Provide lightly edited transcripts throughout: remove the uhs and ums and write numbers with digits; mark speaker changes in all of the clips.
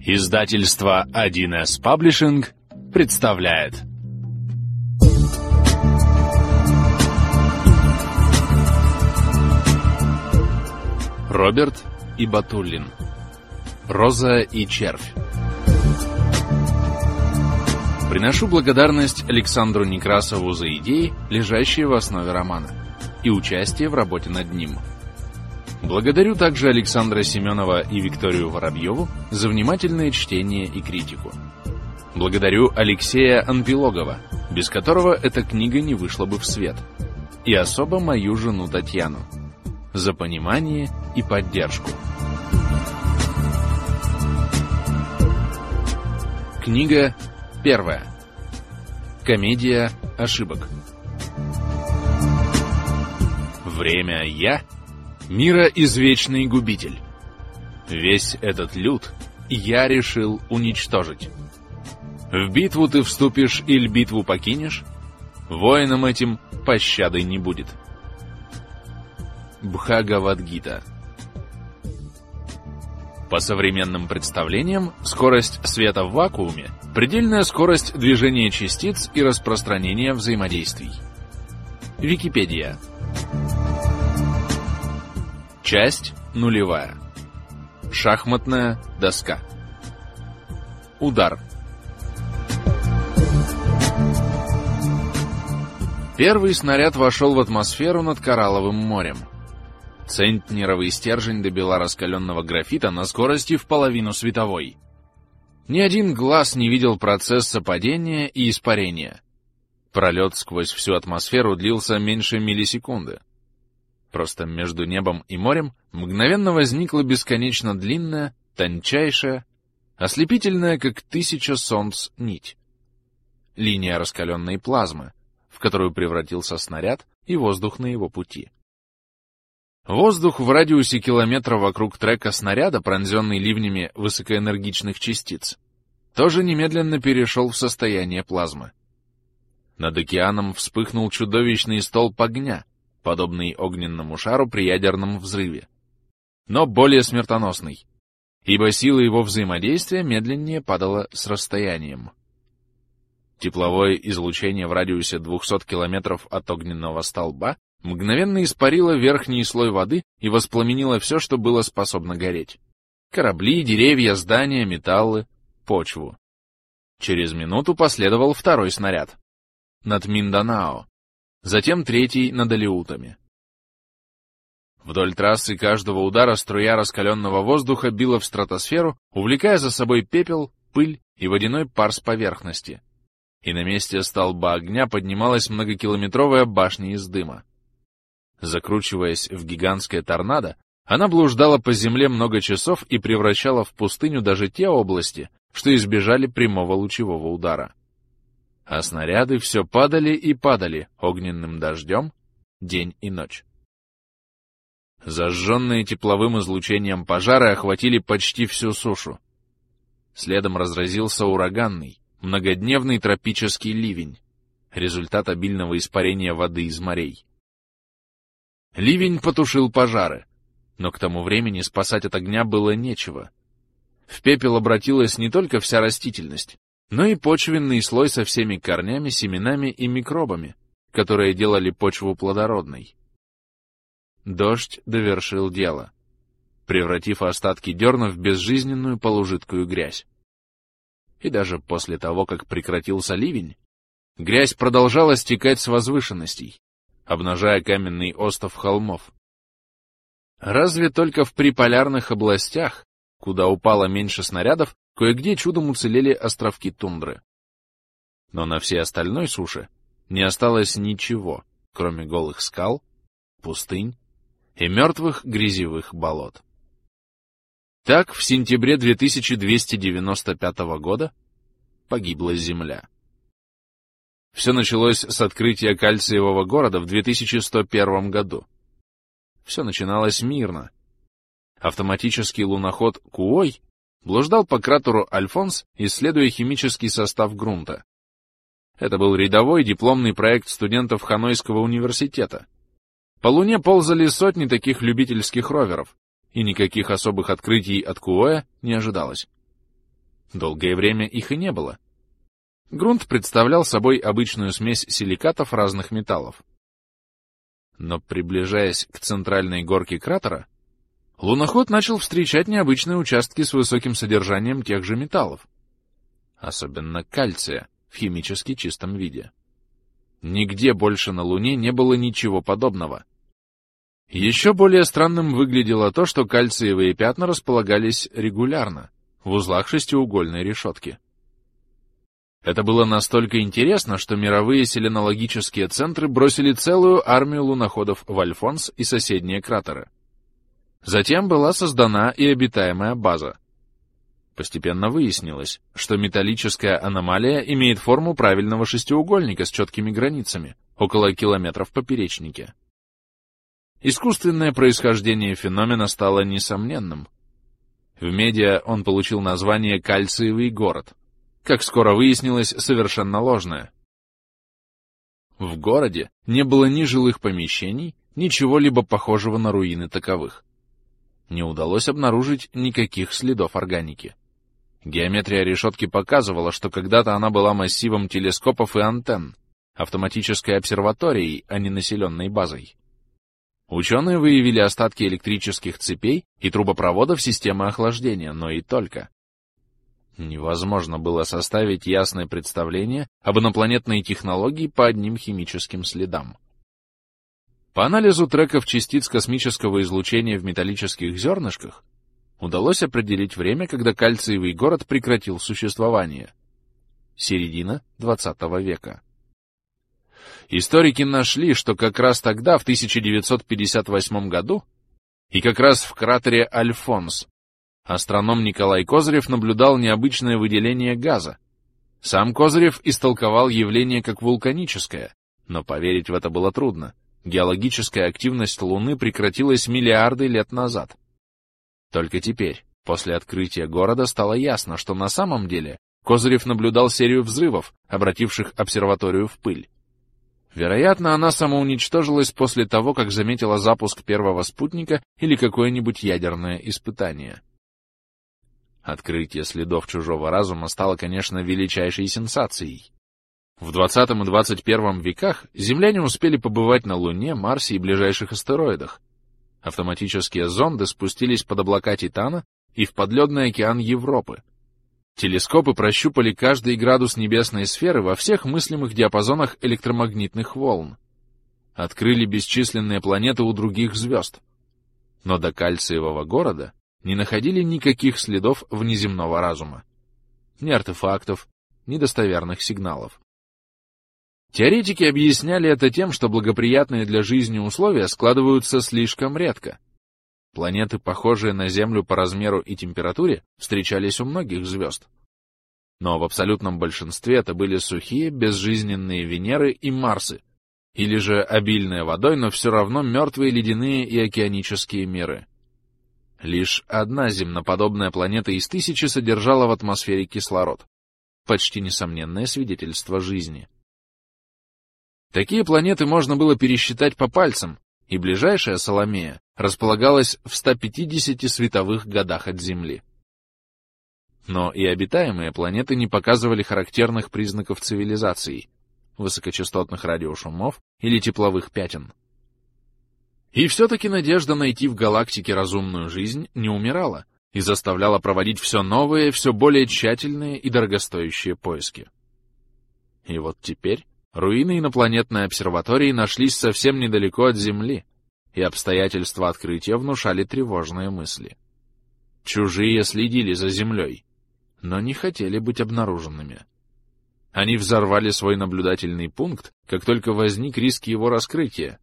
Speaker 1: Издательство 1С Publishing представляет. Роберт и Батуллин. Роза и червь. Приношу благодарность Александру Некрасову за идеи, лежащие в основе романа, и участие в работе над ним. Благодарю также Александра Семенова и Викторию Воробьеву за внимательное чтение и критику. Благодарю Алексея Анпилогова, без которого эта книга не вышла бы в свет, и особо мою жену Татьяну за понимание и поддержку. Книга первая. Комедия ошибок. Время «Я» — мира извечный губитель. Весь этот люд я решил уничтожить. В битву ты вступишь или битву покинешь, воинам этим пощады не будет. Бхагавад-гита. По современным представлениям, скорость света в вакууме — предельная скорость движения частиц и распространения взаимодействий. Википедия. Часть нулевая. Шахматная доска. Удар. Первый снаряд вошел в атмосферу над Коралловым морем. Центнеровый стержень добила раскаленного графита на скорости в половину световой. Ни один глаз не видел процесса падения и испарения. Пролет сквозь всю атмосферу длился меньше миллисекунды. Просто между небом и морем мгновенно возникла бесконечно длинная, тончайшая, ослепительная, как 1000 солнц, нить. Линия раскаленной плазмы, в которую превратился снаряд и воздух на его пути. Воздух в радиусе километра вокруг трека снаряда, пронзенный ливнями высокоэнергичных частиц, тоже немедленно перешел в состояние плазмы. Над океаном вспыхнул чудовищный столб огня, подобный огненному шару при ядерном взрыве, но более смертоносный, ибо сила его взаимодействия медленнее падала с расстоянием. Тепловое излучение в радиусе 200 километров от огненного столба мгновенно испарило верхний слой воды и воспламенило все, что было способно гореть: корабли, деревья, здания, металлы, почву. Через минуту последовал второй снаряд над Минданао, затем третий над Алеутами. Вдоль трассы каждого удара струя раскаленного воздуха била в стратосферу, увлекая за собой пепел, пыль и водяной пар с поверхности. И на месте столба огня поднималась многокилометровая башня из дыма. Закручиваясь в гигантское торнадо, она блуждала по земле много часов и превращала в пустыню даже те области, что избежали прямого лучевого удара. А снаряды все падали и падали огненным дождем день и ночь. Зажженные тепловым излучением пожары охватили почти всю сушу. Следом разразился ураганный, многодневный тропический ливень, результат обильного испарения воды из морей. Ливень потушил пожары, но к тому времени спасать от огня было нечего. В пепел обратилась не только вся растительность, но и почвенный слой со всеми корнями, семенами и микробами, которые делали почву плодородной. Дождь довершил дело, превратив остатки дерна в безжизненную полужидкую грязь. И даже после того, как прекратился ливень, грязь продолжала стекать с возвышенностей, обнажая каменный остов холмов. Разве только в приполярных областях, куда упало меньше снарядов, кое-где чудом уцелели островки тундры. Но на всей остальной суше не осталось ничего, кроме голых скал, пустынь и мертвых грязевых болот. Так в сентябре 2295 года погибла Земля. Все началось с открытия кальциевого города в 2101 году. Все начиналось мирно. Автоматический луноход Куой блуждал по кратеру Альфонс, исследуя химический состав грунта. Это был рядовой дипломный проект студентов Ханойского университета. По Луне ползали сотни таких любительских роверов, и никаких особых открытий от Куоя не ожидалось. Долгое время их и не было. Грунт представлял собой обычную смесь силикатов разных металлов. Но, приближаясь к центральной горке кратера, луноход начал встречать необычные участки с высоким содержанием тех же металлов, особенно кальция в химически чистом виде. Нигде больше на Луне не было ничего подобного. Еще более странным выглядело то, что кальциевые пятна располагались регулярно, в узлах шестиугольной решетки. Это было настолько интересно, что мировые селенологические центры бросили целую армию луноходов в Альфонс и соседние кратеры. Затем была создана и обитаемая база. Постепенно выяснилось, что металлическая аномалия имеет форму правильного шестиугольника с четкими границами, около километра в поперечнике. Искусственное происхождение феномена стало несомненным. В медиа он получил название «Кальциевый город», как скоро выяснилось, совершенно ложное. В городе не было ни жилых помещений, ни чего-либо похожего на руины таковых. Не удалось обнаружить никаких следов органики. Геометрия решетки показывала, что когда-то она была массивом телескопов и антенн, автоматической обсерваторией, а не населенной базой. Ученые выявили остатки электрических цепей и трубопроводов системы охлаждения, но и только. Невозможно было составить ясное представление об инопланетной технологии по одним химическим следам. По анализу треков частиц космического излучения в металлических зернышках удалось определить время, когда кальциевый город прекратил существование. Середина XX века. Историки нашли, что как раз тогда, в 1958 году, и как раз в кратере Альфонс, астроном Николай Козырев наблюдал необычное выделение газа. Сам Козырев истолковал явление как вулканическое, но поверить в это было трудно. Геологическая активность Луны прекратилась миллиарды лет назад. Только теперь, после открытия города, стало ясно, что на самом деле Козырев наблюдал серию взрывов, обративших обсерваторию в пыль. Вероятно, она самоуничтожилась после того, как заметила запуск первого спутника или какое-нибудь ядерное испытание. Открытие следов чужого разума стало, конечно, величайшей сенсацией. В 20 и 21 веках земляне успели побывать на Луне, Марсе и ближайших астероидах. Автоматические зонды спустились под облака Титана и в подледный океан Европы. Телескопы прощупали каждый градус небесной сферы во всех мыслимых диапазонах электромагнитных волн. Открыли бесчисленные планеты у других звезд. Но до кальциевого города не находили никаких следов внеземного разума. Ни артефактов, ни достоверных сигналов. Теоретики объясняли это тем, что благоприятные для жизни условия складываются слишком редко. Планеты, похожие на Землю по размеру и температуре, встречались у многих звезд. Но в абсолютном большинстве это были сухие, безжизненные Венеры и Марсы, или же обильные водой, но все равно мертвые ледяные и океанические миры. Лишь одна земноподобная планета из 1000 содержала в атмосфере кислород. Почти несомненное свидетельство жизни. Такие планеты можно было пересчитать по пальцам, и ближайшая, Соломея, располагалась в 150 световых годах от Земли. Но и обитаемые планеты не показывали характерных признаков цивилизации, высокочастотных радиошумов или тепловых пятен. И все-таки надежда найти в галактике разумную жизнь не умирала и заставляла проводить все новые, все более тщательные и дорогостоящие поиски. И вот теперь руины инопланетной обсерватории нашлись совсем недалеко от Земли, и обстоятельства открытия внушали тревожные мысли. Чужие следили за Землей, но не хотели быть обнаруженными. Они взорвали свой наблюдательный пункт, как только возник риск его раскрытия.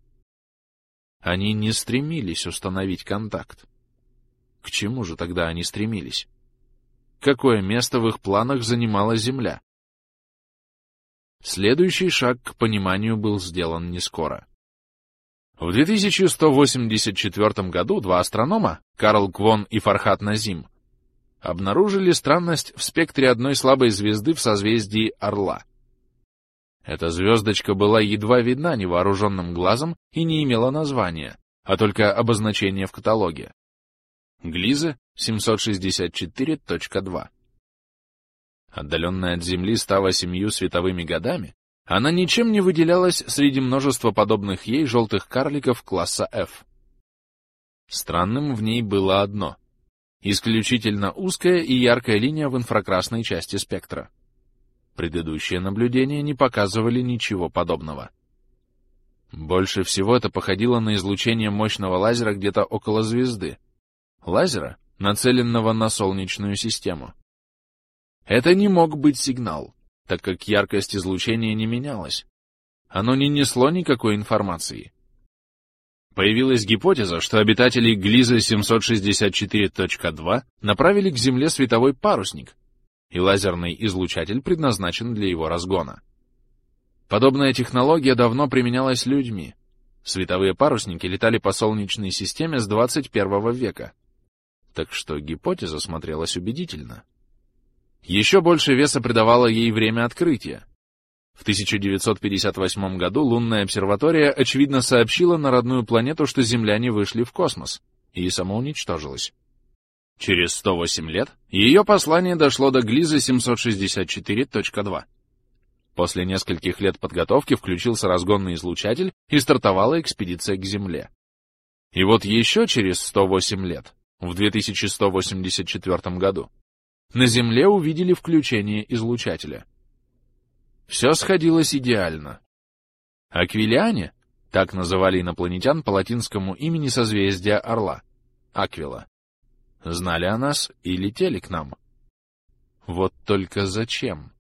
Speaker 1: Они не стремились установить контакт. К чему же тогда они стремились? Какое место в их планах занимала Земля? Следующий шаг к пониманию был сделан не скоро. В 2184 году два астронома, Карл Квон и Фархад Назим, обнаружили странность в спектре одной слабой звезды в созвездии Орла. Эта звездочка была едва видна невооруженным глазом и не имела названия, а только обозначение в каталоге. Глиза 764.2. Отдаленная от Земли 108 световыми годами, она ничем не выделялась среди множества подобных ей желтых карликов класса F. Странным в ней было одно — исключительно узкая и яркая линия в инфракрасной части спектра. Предыдущие наблюдения не показывали ничего подобного. Больше всего это походило на излучение мощного лазера где-то около звезды. Лазера, нацеленного на Солнечную систему. Это не мог быть сигнал, так как яркость излучения не менялась. Оно не несло никакой информации. Появилась гипотеза, что обитатели Gliese 764.2 направили к Земле световой парусник, и лазерный излучатель предназначен для его разгона. Подобная технология давно применялась людьми. Световые парусники летали по Солнечной системе с 21 века. Так что гипотеза смотрелась убедительно. Еще больше веса придавало ей время открытия. В 1958 году лунная обсерватория, очевидно, сообщила на родную планету, что земляне вышли в космос, и самоуничтожилась. Через 108 лет ее послание дошло до Gliese 764.2. После нескольких лет подготовки включился разгонный излучатель, и стартовала экспедиция к Земле. И вот еще через 108 лет, в 2184 году, на Земле увидели включение излучателя. Все сходилось идеально. Аквилиане, так называли инопланетян по латинскому имени созвездия Орла, Аквила, знали о нас и летели к нам. Вот только зачем?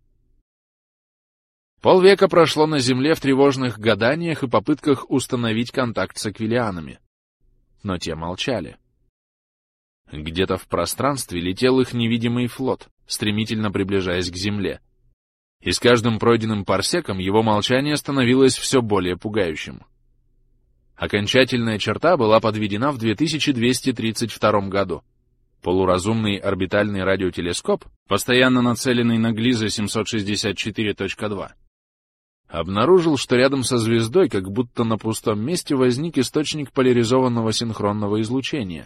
Speaker 1: Полвека прошло на Земле в тревожных гаданиях и попытках установить контакт с аквилианами. Но те молчали. Где-то в пространстве летел их невидимый флот, стремительно приближаясь к Земле. И с каждым пройденным парсеком его молчание становилось все более пугающим. Окончательная черта была подведена в 2232 году. Полуразумный орбитальный радиотелескоп, постоянно нацеленный на Gliese 764.2, обнаружил, что рядом со звездой, как будто на пустом месте, возник источник поляризованного синхронного излучения.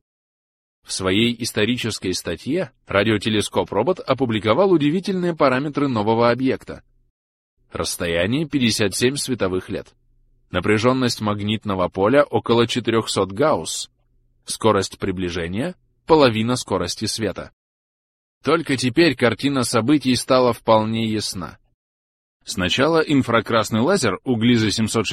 Speaker 1: В своей исторической статье радиотелескоп-робот опубликовал удивительные параметры нового объекта. Расстояние 57 световых лет. Напряженность магнитного поля около 400 гаусс. Скорость приближения — половина скорости света. Только теперь картина событий стала вполне ясна. Сначала инфракрасный лазер у Gliese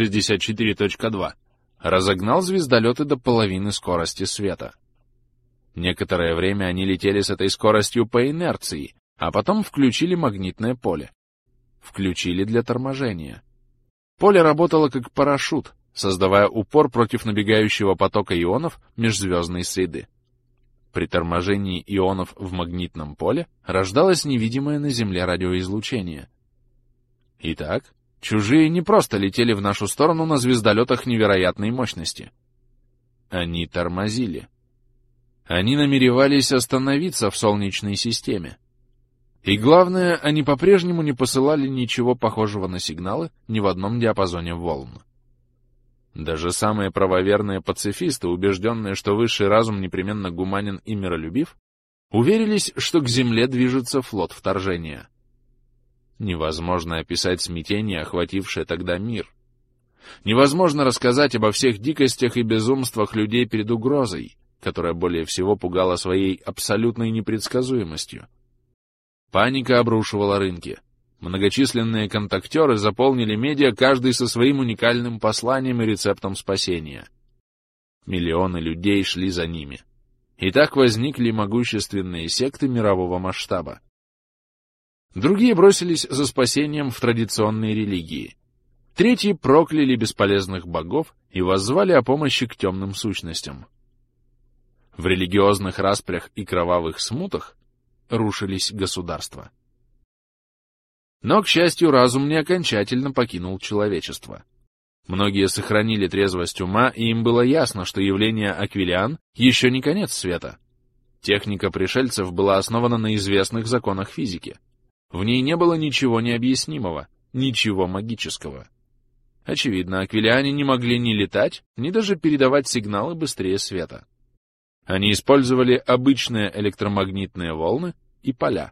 Speaker 1: 764.2 разогнал звездолеты до половины скорости света. Некоторое время они летели с этой скоростью по инерции, а потом включили магнитное поле. Включили для торможения. Поле работало как парашют, создавая упор против набегающего потока ионов межзвездной среды. При торможении ионов в магнитном поле рождалось невидимое на Земле радиоизлучение. Итак, чужие не просто летели в нашу сторону на звездолетах невероятной мощности. Они тормозили. Они намеревались остановиться в Солнечной системе. И главное, они по-прежнему не посылали ничего похожего на сигналы ни в одном диапазоне волн. Даже самые правоверные пацифисты, убежденные, что высший разум непременно гуманен и миролюбив, уверились, что к Земле движется флот вторжения. Невозможно описать смятение, охватившее тогда мир. Невозможно рассказать обо всех дикостях и безумствах людей перед угрозой, которая более всего пугала своей абсолютной непредсказуемостью. Паника обрушивала рынки. Многочисленные контактеры заполнили медиа, каждый со своим уникальным посланием и рецептом спасения. Миллионы людей шли за ними. И так возникли могущественные секты мирового масштаба. Другие бросились за спасением в традиционные религии. Третьи прокляли бесполезных богов и воззвали о помощи к темным сущностям. В религиозных распрях и кровавых смутах рушились государства. Но, к счастью, разум не окончательно покинул человечество. Многие сохранили трезвость ума, и им было ясно, что явление аквилиан еще не конец света. Техника пришельцев была основана на известных законах физики. В ней не было ничего необъяснимого, ничего магического. Очевидно, аквилиане не могли ни летать, ни даже передавать сигналы быстрее света. Они использовали обычные электромагнитные волны и поля.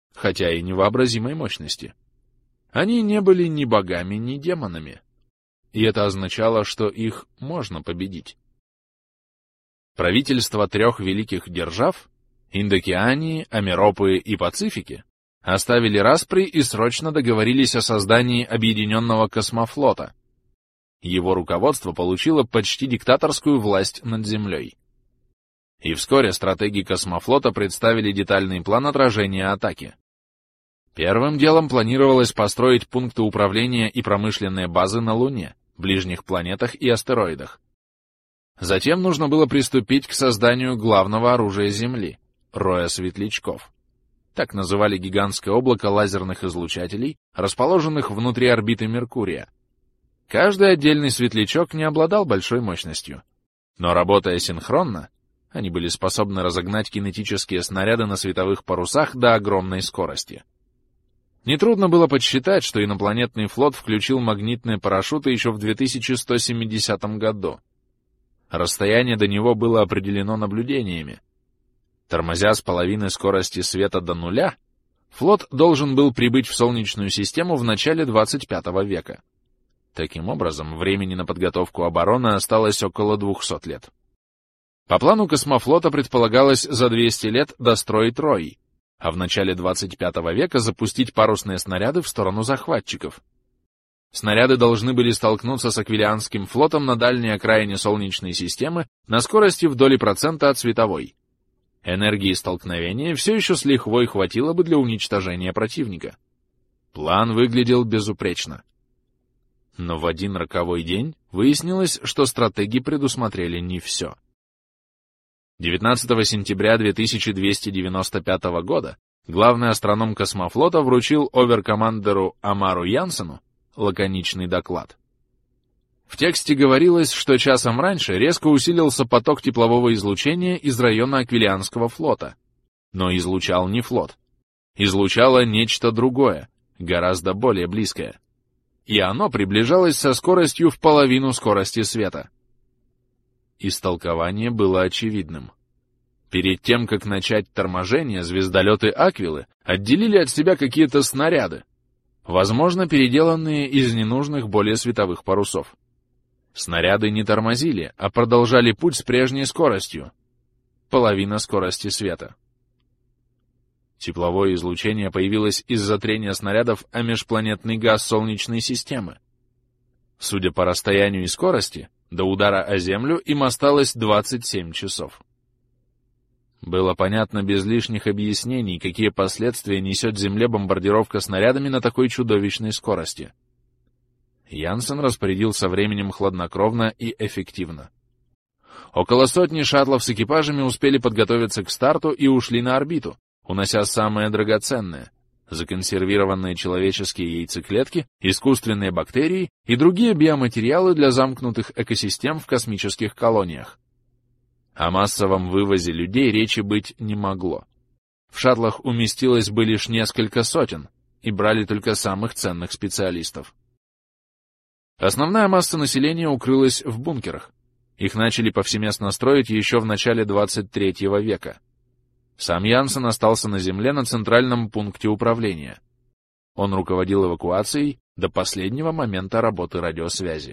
Speaker 1: хотя и невообразимой мощности. Они не были ни богами, ни демонами. И это означало, что их можно победить. Правительства трех великих держав — Индокеании, Амеропы и Пацифики — оставили распри и срочно договорились о создании объединенного космофлота. Его руководство получило почти диктаторскую власть над Землей. И вскоре стратеги космофлота представили детальный план отражения атаки. Первым делом планировалось построить пункты управления и промышленные базы на Луне, ближних планетах и астероидах. Затем нужно было приступить к созданию главного оружия Земли — роя светлячков. Так называли гигантское облако лазерных излучателей, расположенных внутри орбиты Меркурия. Каждый отдельный светлячок не обладал большой мощностью, но, работая синхронно, они были способны разогнать кинетические снаряды на световых парусах до огромной скорости. Нетрудно было подсчитать, что инопланетный флот включил магнитные парашюты еще в 2170 году. Расстояние до него было определено наблюдениями. Тормозя с половины скорости света до нуля, флот должен был прибыть в Солнечную систему в начале 25 века. Таким образом, времени на подготовку обороны осталось около 200 лет. По плану космофлота предполагалось за 200 лет достроить Рой, а в начале 25 века запустить парусные снаряды в сторону захватчиков. Снаряды должны были столкнуться с Аквилианским флотом на дальней окраине Солнечной системы на скорости в доли процента от световой. Энергии столкновения все еще с лихвой хватило бы для уничтожения противника. План выглядел безупречно. Но в один роковой день выяснилось, что стратеги предусмотрели не все. 19 сентября 2295 года главный астроном космофлота вручил оверкомандеру Амару Янсену лаконичный доклад. В тексте говорилось, что часом раньше резко усилился поток теплового излучения из района Аквилианского флота. Но излучал не флот. Излучало нечто другое, гораздо более близкое. И оно приближалось со скоростью в половину скорости света. Истолкование было очевидным. Перед тем, как начать торможение, звездолеты Аквилы отделили от себя какие-то снаряды, возможно, переделанные из ненужных более световых парусов. Снаряды не тормозили, а продолжали путь с прежней скоростью — половина скорости света. Тепловое излучение появилось из-за трения снарядов о межпланетный газ Солнечной системы. Судя по расстоянию и скорости, до удара о Землю им осталось 27 часов. Было понятно без лишних объяснений, какие последствия несет Земле бомбардировка снарядами на такой чудовищной скорости. Янсен распорядился временем хладнокровно и эффективно. Около сотни шаттлов с экипажами успели подготовиться к старту и ушли на орбиту, унося самое драгоценное — законсервированные человеческие яйцеклетки, искусственные бактерии и другие биоматериалы для замкнутых экосистем в космических колониях. О массовом вывозе людей речи быть не могло. В шаттлах уместилось бы лишь несколько сотен, и брали только самых ценных специалистов. Основная масса населения укрылась в бункерах. Их начали повсеместно строить еще в начале 23 века. Сам Янсен остался на Земле на центральном пункте управления. Он руководил эвакуацией до последнего момента работы радиосвязи.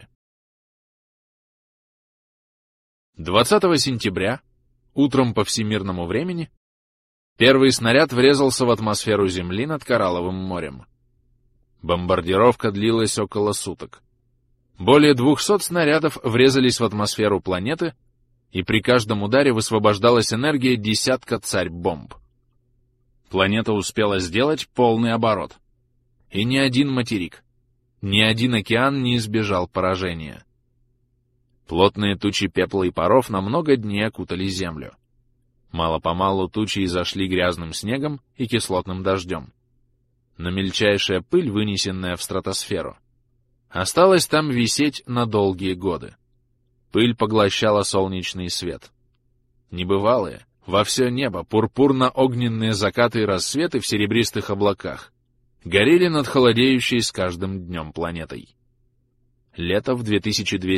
Speaker 1: 20 сентября, утром по всемирному времени, первый снаряд врезался в атмосферу Земли над Коралловым морем. Бомбардировка длилась около суток. Более 200 снарядов врезались в атмосферу планеты, и при каждом ударе высвобождалась энергия десятка царь-бомб. Планета успела сделать полный оборот. И ни один материк, ни один океан не избежал поражения. Плотные тучи пепла и паров на много дней окутали Землю. Мало-помалу тучи изошли грязным снегом и кислотным дождем. Но мельчайшая пыль, вынесенная в стратосферу, осталась там висеть на долгие годы. Пыль поглощала солнечный свет. Небывалые, во все небо, пурпурно-огненные закаты и рассветы в серебристых облаках горели над холодеющей с каждым днем планетой. Лето в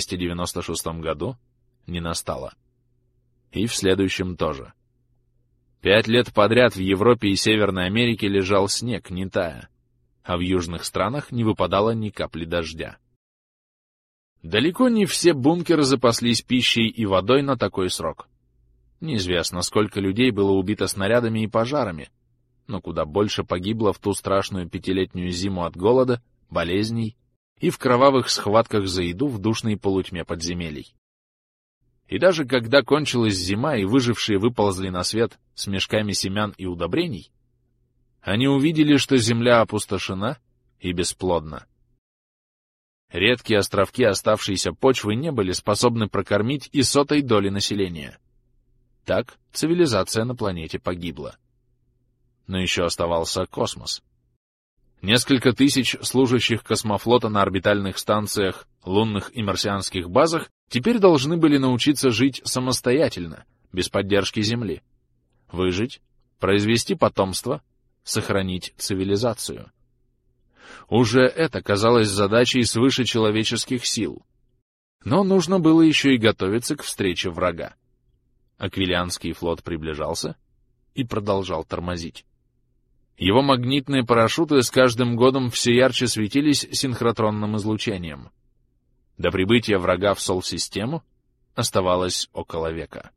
Speaker 1: 2296 году не настало. И в следующем тоже. 5 лет подряд в Европе и Северной Америке лежал снег, не тая, а в южных странах не выпадало ни капли дождя. Далеко не все бункеры запаслись пищей и водой на такой срок. Неизвестно, сколько людей было убито снарядами и пожарами, но куда больше погибло в ту страшную 5-летнюю зиму от голода, болезней и в кровавых схватках за еду в душной полутьме подземелий. И даже когда кончилась зима и выжившие выползли на свет с мешками семян и удобрений, они увидели, что земля опустошена и бесплодна. Редкие островки оставшейся почвы не были способны прокормить и 100-й доли населения. Так цивилизация на планете погибла. Но еще оставался космос. Несколько тысяч служащих космофлота на орбитальных станциях, лунных и марсианских базах теперь должны были научиться жить самостоятельно, без поддержки Земли. Выжить, произвести потомство, сохранить цивилизацию. Уже это казалось задачей свыше человеческих сил. Но нужно было еще и готовиться к встрече врага. Аквилианский флот приближался и продолжал тормозить. Его магнитные парашюты с каждым годом все ярче светились синхротронным излучением. До прибытия врага в Сол-систему оставалось около века.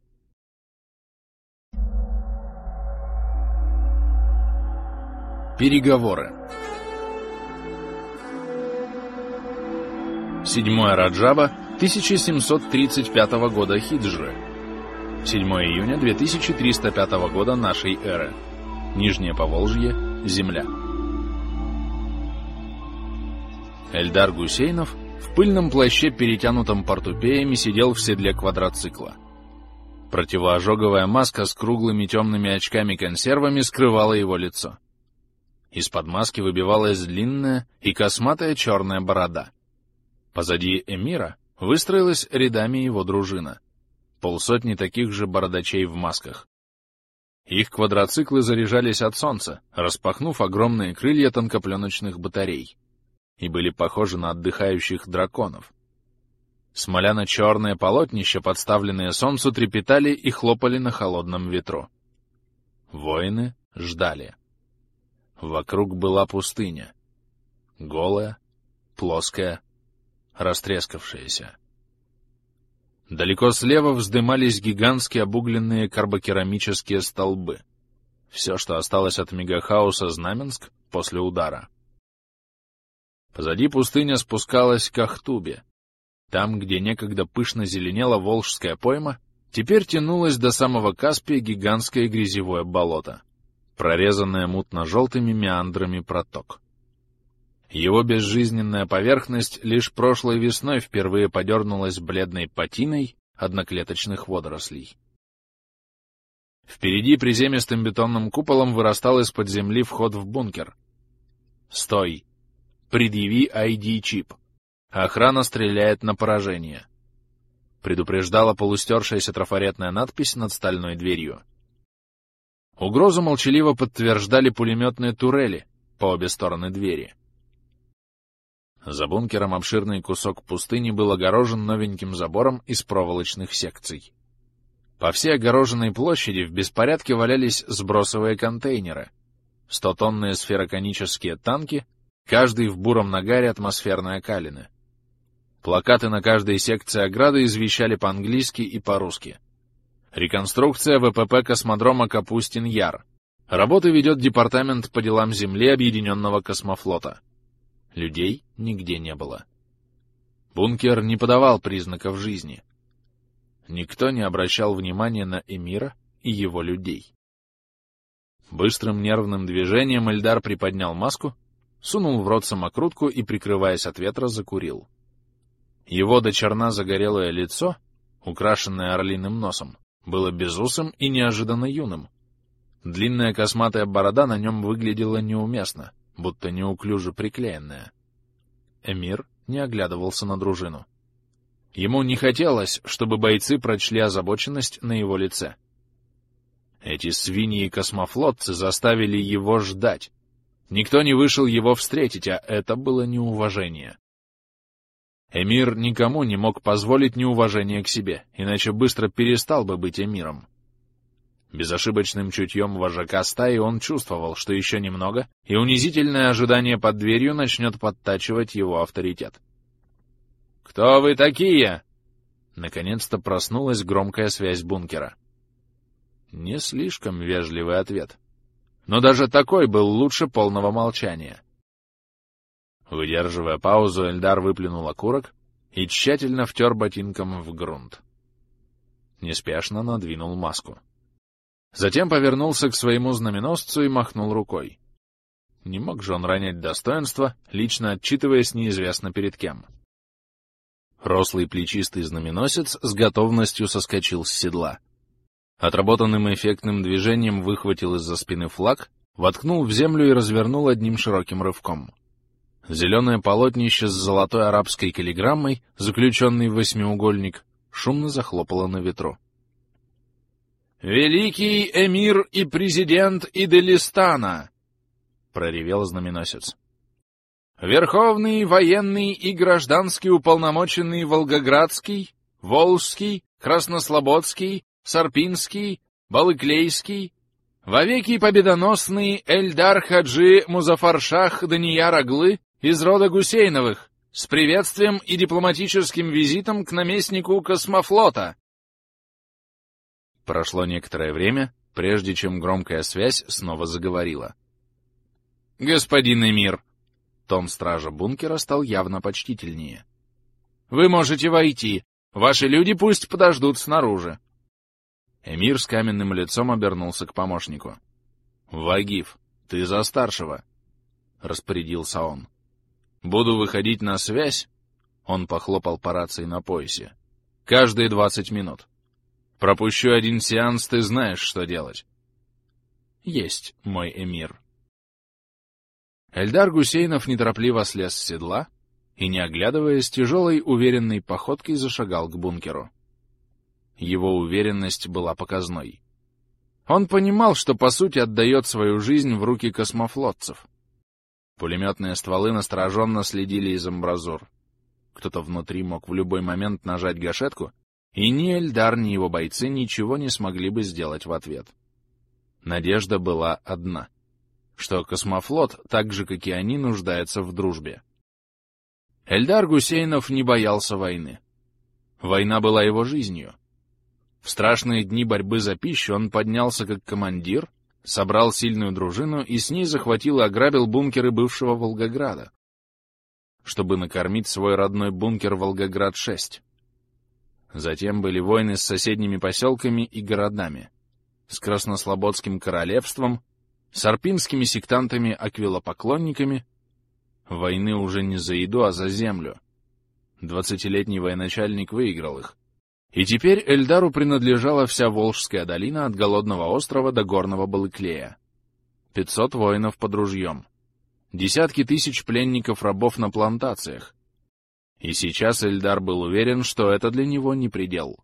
Speaker 1: Переговоры. 7 Раджаба 1735 года хиджры. 7 июня 2305 года нашей эры. Нижнее Поволжье, Земля. Эльдар Гусейнов в пыльном плаще, перетянутом портупеями, сидел в седле квадроцикла. Противоожоговая маска с круглыми темными очками-консервами скрывала его лицо. Из-под маски выбивалась длинная и косматая черная борода. Позади эмира выстроилась рядами его дружина. 50 таких же бородачей в масках. Их квадроциклы заряжались от солнца, распахнув огромные крылья тонкопленочных батарей, и были похожи на отдыхающих драконов. Смоляно-черные полотнища, подставленные солнцу, трепетали и хлопали на холодном ветру. Воины ждали. Вокруг была пустыня. Голая, плоская, растрескавшаяся. Далеко слева вздымались гигантские обугленные карбокерамические столбы. Все, что осталось от мегахауса Знаменск после удара. Позади пустыня спускалась к Ахтубе. Там, где некогда пышно зеленела Волжская пойма, теперь тянулось до самого Каспия гигантское грязевое болото, прорезанное мутно-желтыми меандрами проток. Его безжизненная поверхность лишь прошлой весной впервые подернулась бледной патиной одноклеточных водорослей. Впереди приземистым бетонным куполом вырастал из-под земли вход в бункер. «Стой! Предъяви ID-чип. Охрана стреляет на поражение», — предупреждала полустершаяся трафаретная надпись над стальной дверью. Угрозу молчаливо подтверждали пулеметные турели по обе стороны двери. За бункером обширный кусок пустыни был огорожен новеньким забором из проволочных секций. По всей огороженной площади в беспорядке валялись сбросовые контейнеры, 100-тонные сфероконические танки, каждый в буром нагаре атмосферной окалины. Плакаты на каждой секции ограды извещали по-английски и по-русски. Реконструкция ВПП космодрома Капустин-Яр. Работы ведет Департамент по делам Земли Объединенного космофлота. Людей нигде не было. Бункер не подавал признаков жизни. Никто не обращал внимания на эмира и его людей. Быстрым нервным движением Эльдар приподнял маску, сунул в рот самокрутку и, прикрываясь от ветра, закурил. Его до черна загорелое лицо, украшенное орлиным носом, было безусым и неожиданно юным. Длинная косматая борода на нем выглядела неуместно, будто неуклюже приклеенная. Эмир не оглядывался на дружину. Ему не хотелось, чтобы бойцы прочли озабоченность на его лице. Эти свиньи-космофлотцы заставили его ждать. Никто не вышел его встретить, а это было неуважение. Эмир никому не мог позволить неуважение к себе, иначе быстро перестал бы быть эмиром. Безошибочным чутьем вожака стаи он чувствовал, что еще немного, и унизительное ожидание под дверью начнет подтачивать его авторитет. «Кто вы такие?» Наконец-то проснулась громкая связь бункера. Не слишком вежливый ответ. Но даже такой был лучше полного молчания. Выдерживая паузу, Эльдар выплюнул окурок и тщательно втер ботинком в грунт. Неспешно надвинул маску. Затем повернулся к своему знаменосцу и махнул рукой. Не мог же он ронять достоинство, лично отчитываясь неизвестно перед кем. Рослый плечистый знаменосец с готовностью соскочил с седла. Отработанным эффектным движением выхватил из-за спины флаг, воткнул в землю и развернул одним широким рывком. Зеленое полотнище с золотой арабской каллиграммой, заключенный в восьмиугольник, шумно захлопало на ветру. «Великий эмир и президент Иделистана!» — проревел знаменосец. «Верховный военный и гражданский уполномоченный Волгоградский, Волжский, Краснослободский, Сарпинский, Балыклейский, вовеки победоносный Эльдар Хаджи Музафаршах Данияр Аглы из рода Гусейновых с приветствием и дипломатическим визитом к наместнику космофлота». Прошло некоторое время, прежде чем громкая связь снова заговорила. «Господин эмир!» Тон стража бункера стал явно почтительнее. «Вы можете войти. Ваши люди пусть подождут снаружи». Эмир с каменным лицом обернулся к помощнику. «Вагиф, ты за старшего!» — распорядился он. «Буду выходить на связь», — он похлопал по рации на поясе, — «каждые 20 минут. Пропущу один сеанс, ты знаешь, что делать». «Есть, мой эмир». Эльдар Гусейнов неторопливо слез с седла и, не оглядываясь, тяжелой, уверенной походкой зашагал к бункеру. Его уверенность была показной. Он понимал, что по сути отдает свою жизнь в руки космофлотцев. Пулеметные стволы настороженно следили из амбразур. Кто-то внутри мог в любой момент нажать гашетку, и ни Эльдар, ни его бойцы ничего не смогли бы сделать в ответ. Надежда была одна — что космофлот, так же, как и они, нуждается в дружбе. Эльдар Гусейнов не боялся войны. Война была его жизнью. В страшные дни борьбы за пищу он поднялся как командир, собрал сильную дружину и с ней захватил и ограбил бункеры бывшего Волгограда, чтобы накормить свой родной бункер Волгоград-6. Затем были войны с соседними поселками и городами, с Краснослободским королевством, с арпинскими сектантами-аквилопоклонниками, войны уже не за еду, а за землю. 20-летний военачальник выиграл их. И теперь Эльдару принадлежала вся Волжская долина от Голодного острова до Горного Балыклея. 500 воинов под ружьем. Десятки тысяч пленников-рабов на плантациях. И сейчас Эльдар был уверен, что это для него не предел.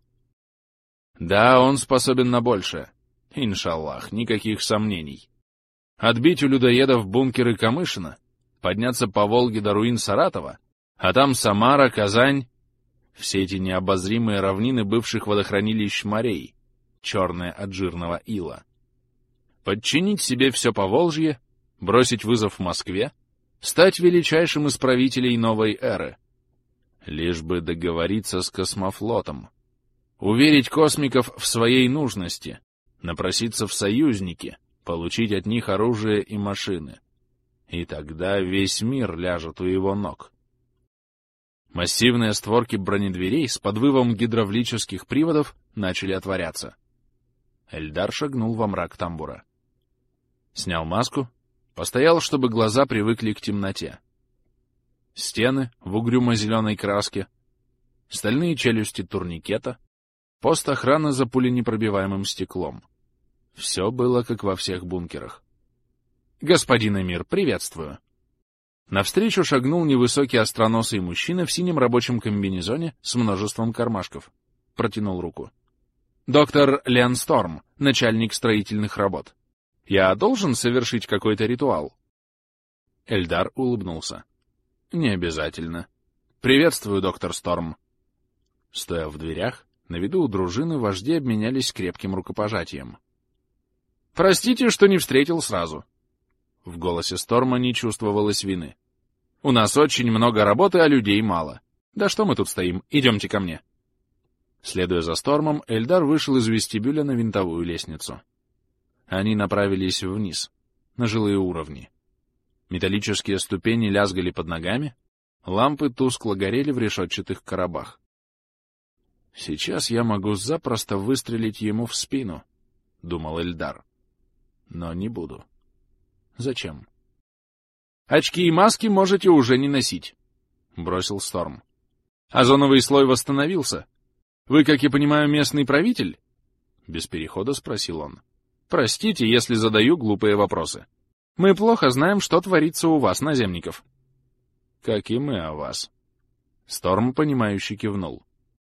Speaker 1: Да, он способен на большее. Иншаллах, никаких сомнений. Отбить у людоедов бункеры Камышина, подняться по Волге до руин Саратова, а там Самара, Казань, все эти необозримые равнины бывших водохранилищ морей, черные от жирного ила. Подчинить себе все Поволжье, бросить вызов Москве, стать величайшим из правителей новой эры. Лишь бы договориться с космофлотом, уверить космиков в своей нужности, напроситься в союзники, получить от них оружие и машины. И тогда весь мир ляжет у его ног. Массивные створки бронедверей с подвывом гидравлических приводов начали отворяться. Эльдар шагнул во мрак тамбура. Снял маску, постоял, чтобы глаза привыкли к темноте. Стены в угрюмо-зеленой краске, стальные челюсти турникета, пост охраны за пуленепробиваемым стеклом. Все было, как во всех бункерах. «Господин эмир, приветствую!» Навстречу шагнул невысокий остроносый мужчина в синем рабочем комбинезоне с множеством кармашков. Протянул руку. «Доктор Лен Сторм, начальник строительных работ. Я должен совершить какой-то ритуал?» Эльдар улыбнулся. «Не обязательно. Приветствую, доктор Сторм». Стоя в дверях, на виду у дружины вожди обменялись крепким рукопожатием. Простите, что не встретил сразу». В голосе Сторма не чувствовалось вины. «У нас очень много работы, а людей мало. Да что мы тут стоим? Идемте ко мне». Следуя за Стормом, Эльдар вышел из вестибюля на винтовую лестницу. Они направились вниз, на жилые уровни. Металлические ступени лязгали под ногами, лампы тускло горели в решетчатых коробах. «Сейчас я могу запросто выстрелить ему в спину», — думал Эльдар. «Но не буду. Зачем?» «Очки и маски можете уже не носить», — бросил Сторм. «Озоновый слой восстановился. Вы, как я понимаю, местный правитель?» Без перехода спросил он. «Простите, если задаю глупые вопросы. Мы плохо знаем, что творится у вас, наземников». «Как и мы о вас». Сторм, понимающе кивнул.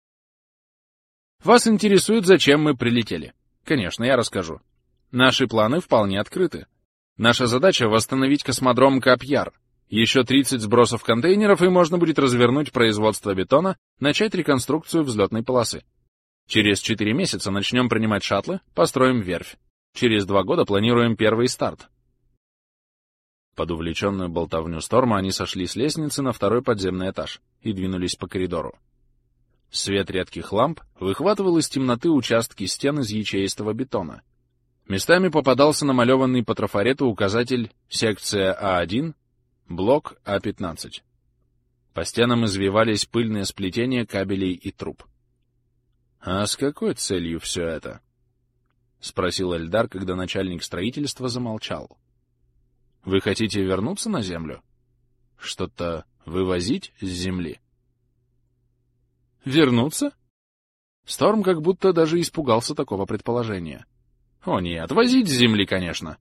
Speaker 1: «Вас интересует, зачем мы прилетели? Конечно, я расскажу. Наши планы вполне открыты. Наша задача — восстановить космодром Кап-Яр. Еще 30 сбросов контейнеров, и можно будет развернуть производство бетона, начать реконструкцию взлетной полосы. Через 4 месяца начнем принимать шаттлы, построим верфь. Через 2 года планируем первый старт». Под увлеченную болтовню Сторма они сошли с лестницы на 2-й подземный этаж и двинулись по коридору. Свет редких ламп выхватывал из темноты участки стен из ячеистого бетона. Местами попадался намалеванный по трафарету указатель «Секция А1», блок А15. По стенам извивались пыльные сплетения кабелей и труб. «А с какой целью все это?» — спросил Эльдар, когда начальник строительства замолчал. «Вы хотите вернуться на Землю? Что-то вывозить с Земли?» «Вернуться?» Сторм как будто даже испугался такого предположения. «О нет, возить с Земли, конечно».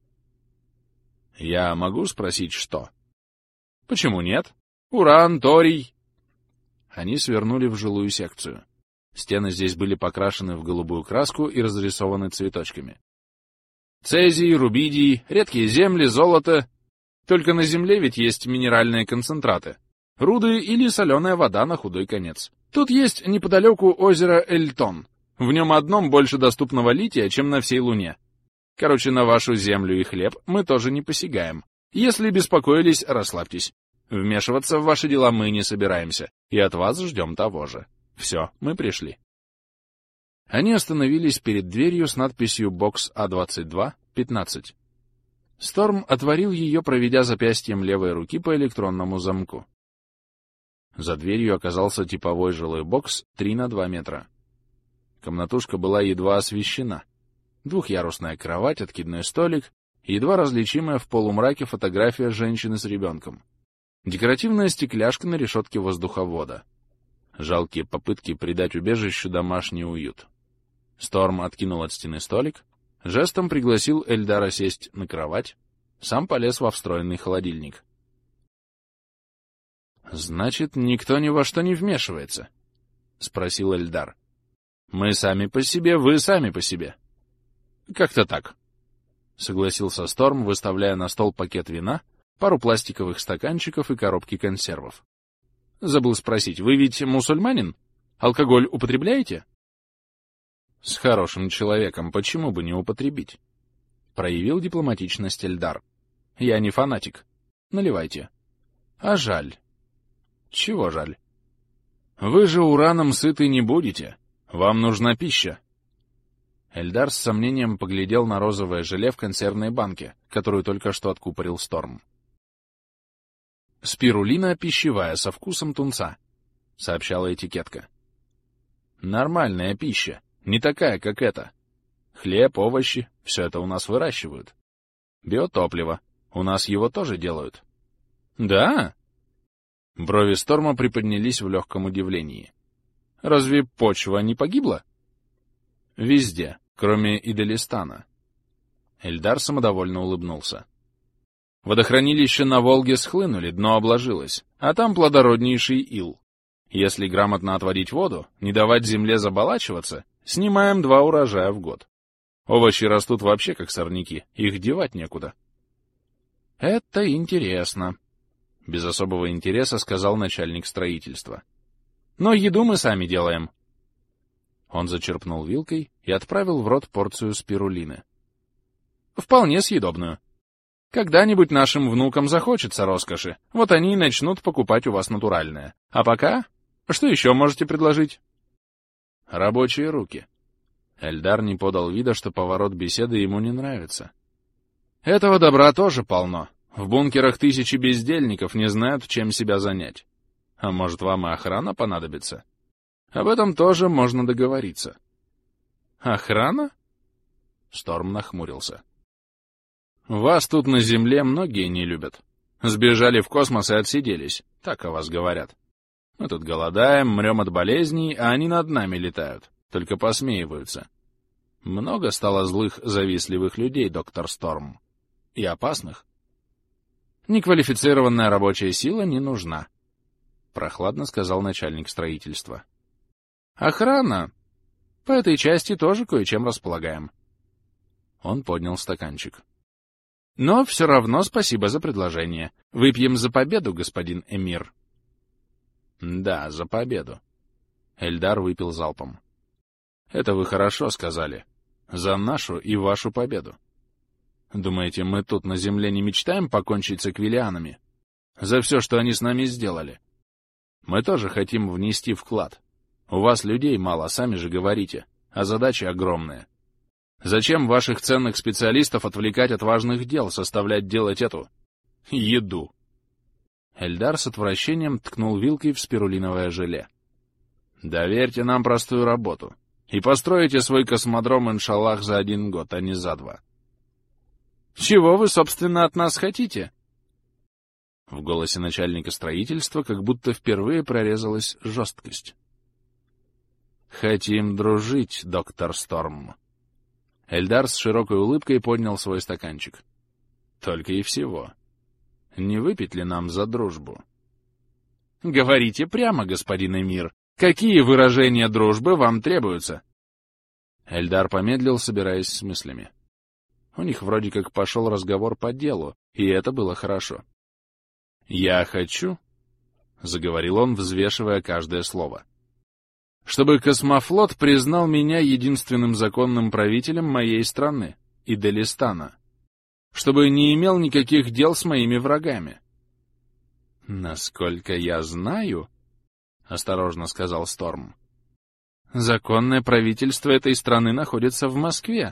Speaker 1: «Я могу спросить, что?» «Почему нет? Уран, торий». Они свернули в жилую секцию. Стены здесь были покрашены в голубую краску и разрисованы цветочками. Цезий, рубидий, редкие земли, золото. Только на Земле ведь есть минеральные концентраты. Руды или соленая вода на худой конец. Тут есть неподалеку озеро Эльтон. В нем одном больше доступного лития, чем на всей Луне. Короче, на вашу землю и хлеб мы тоже не посягаем. Если беспокоились, расслабьтесь. Вмешиваться в ваши дела мы не собираемся, и от вас ждем того же. Все, мы пришли. Они остановились перед дверью с надписью «Бокс А22, 15». Сторм отворил ее, проведя запястьем левой руки по электронному замку. За дверью оказался типовой жилой бокс 3 на 2 метра. Комнатушка была едва освещена. Двухъярусная кровать, откидной столик и едва различимая в полумраке фотография женщины с ребенком. Декоративная стекляшка на решетке воздуховода. Жалкие попытки придать убежищу домашний уют. Сторм откинул от стены столик, жестом пригласил Эльдара сесть на кровать, сам полез во встроенный холодильник. «Значит, никто ни во что не вмешивается?» — спросил Эльдар. «Мы сами по себе, вы сами по себе». «Как-то так», — согласился Сторм, выставляя на стол пакет вина, пару пластиковых стаканчиков и коробки консервов. «Забыл спросить, вы ведь мусульманин? Алкоголь употребляете?» «С хорошим человеком почему бы не употребить?» — проявил дипломатичность Эльдар. «Я не фанатик. Наливайте». «А жаль». «Чего жаль?» «Вы же ураном сыты не будете. Вам нужна пища». Эльдар с сомнением поглядел на розовое желе в консервной банке, которую только что откупорил Сторм. «Спирулина пищевая со вкусом тунца», — сообщала этикетка. «Нормальная пища, не такая, как эта. Хлеб, овощи — все это у нас выращивают. Биотопливо, у нас его тоже делают». «Да?» Брови Сторма приподнялись в легком удивлении. «Разве почва не погибла?» «Везде, кроме Иделистана». Эльдар самодовольно улыбнулся. «Водохранилища на Волге схлынули, дно обложилось, а там плодороднейший ил. Если грамотно отводить воду, не давать земле заболачиваться, снимаем 2 урожая в год. Овощи растут вообще как сорняки, их девать некуда». «Это интересно», — без особого интереса сказал начальник строительства. «Но еду мы сами делаем». Он зачерпнул вилкой и отправил в рот порцию спирулины. вполне съедобную. Когда-нибудь нашим внукам захочется роскоши, вот они и начнут покупать у вас натуральное. А пока... Что еще можете предложить? Рабочие руки. Эльдар не подал вида, что поворот беседы ему не нравится. Этого добра тоже полно. В бункерах тысячи бездельников не знают, чем себя занять. А может, вам и охрана понадобится? Об этом тоже можно договориться. Охрана? Сторм нахмурился. Вас тут на земле многие не любят. Сбежали в космос и отсиделись, так о вас говорят. Мы тут голодаем, мрем от болезней, а они над нами летают, только посмеиваются. Много стало злых, завистливых людей, доктор Сторм. И опасных. Неквалифицированная рабочая сила не нужна, прохладно сказал начальник строительства. Охрана. По этой части тоже кое-чем располагаем. Он поднял стаканчик. Но все равно спасибо за предложение. Выпьем за победу, господин эмир. Да, за победу. Эльдар выпил залпом. Это вы хорошо сказали. За нашу и вашу победу. Думаете, мы тут на земле не мечтаем покончить с аквилианами? За все, что они с нами сделали. Мы тоже хотим внести вклад. У вас людей мало, сами же говорите, а задачи огромные. Зачем ваших ценных специалистов отвлекать от важных дел, составлять делать эту... еду? Эльдар с отвращением ткнул вилкой в спирулиновое желе. «Доверьте нам простую работу, и построите свой космодром, иншаллах, за 1 год, а не за 2». «Чего вы, собственно, от нас хотите?» В голосе начальника строительства как будто впервые прорезалась жесткость. «Хотим дружить, доктор Сторм». Эльдар с широкой улыбкой поднял свой стаканчик. «Только и всего. Не выпить ли нам за дружбу?» «Говорите прямо, господин эмир. Какие выражения дружбы вам требуются?» Эльдар помедлил, собираясь с мыслями. У них вроде как пошел разговор по делу, и это было хорошо. «Я хочу», — заговорил он, взвешивая каждое слово, «чтобы космофлот признал меня единственным законным правителем моей страны и Делистана, чтобы не имел никаких дел с моими врагами». «Насколько я знаю», — осторожно сказал Сторм, «законное правительство этой страны находится в Москве».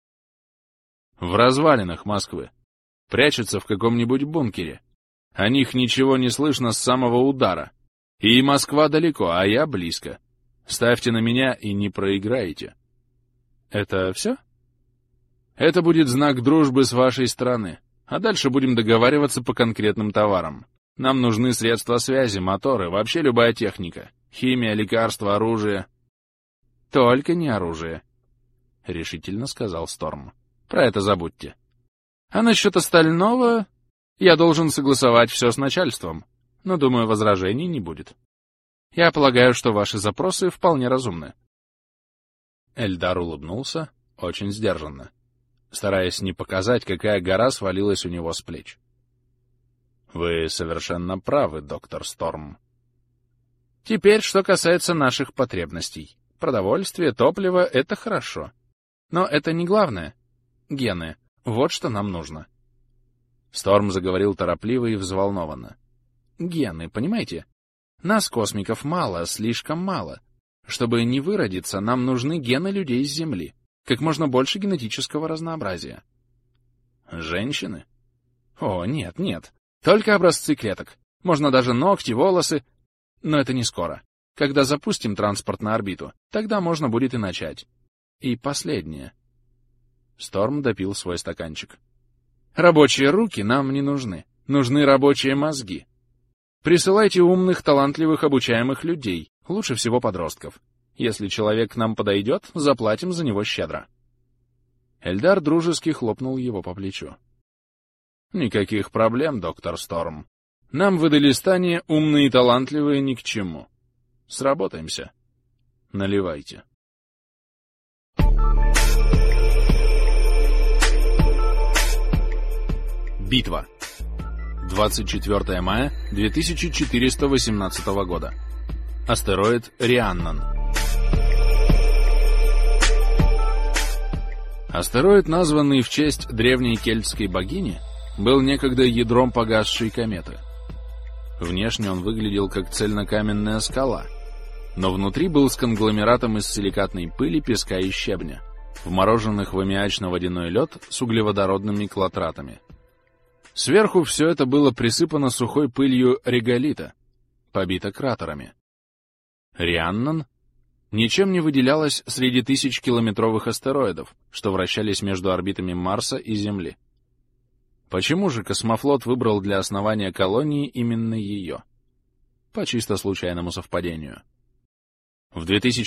Speaker 1: «В развалинах Москвы. Прячется в каком-нибудь бункере. О них ничего не слышно с самого удара. И Москва далеко, а я близко. Ставьте на меня и не проиграете». «Это все?» «Это будет знак дружбы с вашей стороны, а дальше будем договариваться по конкретным товарам. Нам нужны средства связи, моторы, вообще любая техника. Химия, лекарства, оружие». «Только не оружие», — решительно сказал Сторм. «Про это забудьте. А насчет остального я должен согласовать все с начальством, но, думаю, возражений не будет. Я полагаю, что ваши запросы вполне разумны». Эльдар улыбнулся, очень сдержанно, стараясь не показать, какая гора свалилась у него с плеч. «Вы совершенно правы, доктор Сторм. Теперь, что касается наших потребностей. Продовольствие, топливо — это хорошо. Но это не главное. Гены — вот что нам нужно». Сторм заговорил торопливо и взволнованно. «Гены, понимаете? Нас, космиков, мало, слишком мало. Чтобы не выродиться, нам нужны гены людей с Земли. Как можно больше генетического разнообразия». «Женщины?» «О, нет, нет. Только образцы клеток. Можно даже ногти, волосы. Но это не скоро. Когда запустим транспорт на орбиту, тогда можно будет и начать. И последнее». Сторм допил свой стаканчик. «Рабочие руки нам не нужны. Нужны рабочие мозги. Присылайте умных, талантливых, обучаемых людей, лучше всего подростков. Если человек к нам подойдет, заплатим за него щедро». Эльдар дружески хлопнул его по плечу. «Никаких проблем, доктор Сторм. Нам в Делистане умные и талантливые ни к чему. Сработаемся. Наливайте». Битва. 24 мая 2418 года. Астероид Рианнан. Астероид, названный в честь древней кельтской богини, был некогда ядром погасшей кометы. Внешне он выглядел как цельнокаменная скала, но внутри был с конгломератом из силикатной пыли, песка и щебня, вмороженных в аммиачно-водяной лед с углеводородными клотратами. Сверху все это было присыпано сухой пылью реголита, побито кратерами. Рианнан ничем не выделялась среди тысячекилометровых астероидов, что вращались между орбитами Марса и Земли. Почему же космофлот выбрал для основания колонии именно ее? По чисто случайному совпадению. В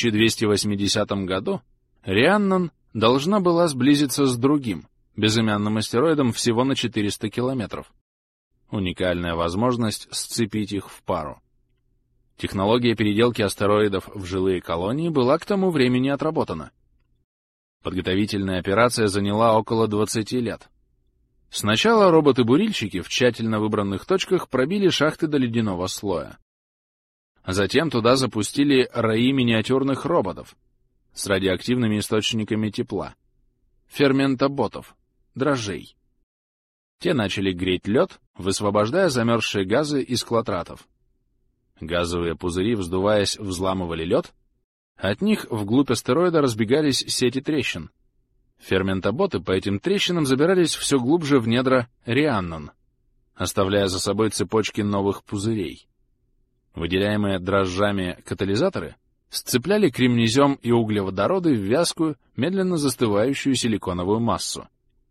Speaker 1: 2280 году Рианнан должна была сблизиться с другим, безымянным астероидом всего на 400 километров. Уникальная возможность сцепить их в пару. Технология переделки астероидов в жилые колонии была к тому времени отработана. Подготовительная операция заняла около 20 лет. Сначала роботы-бурильщики в тщательно выбранных точках пробили шахты до ледяного слоя. Затем туда запустили раи миниатюрных роботов с радиоактивными источниками тепла, ферментоботов, дрожжей. Те начали греть лед, высвобождая замерзшие газы из клотратов. Газовые пузыри, вздуваясь, взламывали лед, от них вглубь астероида разбегались сети трещин. Ферментоботы по этим трещинам забирались все глубже в недра Рианнан, оставляя за собой цепочки новых пузырей. Выделяемые дрожжами катализаторы сцепляли кремнезем и углеводороды в вязкую, медленно застывающую силиконовую массу.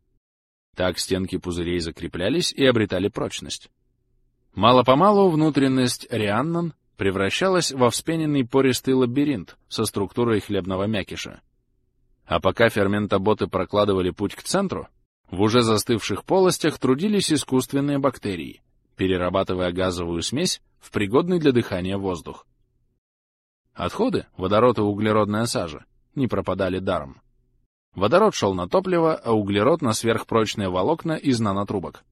Speaker 1: Так стенки пузырей закреплялись и обретали прочность. Мало-помалу внутренность Рианнан превращалась во вспененный пористый лабиринт со структурой хлебного мякиша. А пока ферментоботы прокладывали путь к центру, в уже застывших полостях трудились искусственные бактерии, перерабатывая газовую смесь в пригодный для дыхания воздух. Отходы, водород и углеродная сажа, не пропадали даром. Водород шел на топливо, а углерод на сверхпрочные волокна из нанотрубок.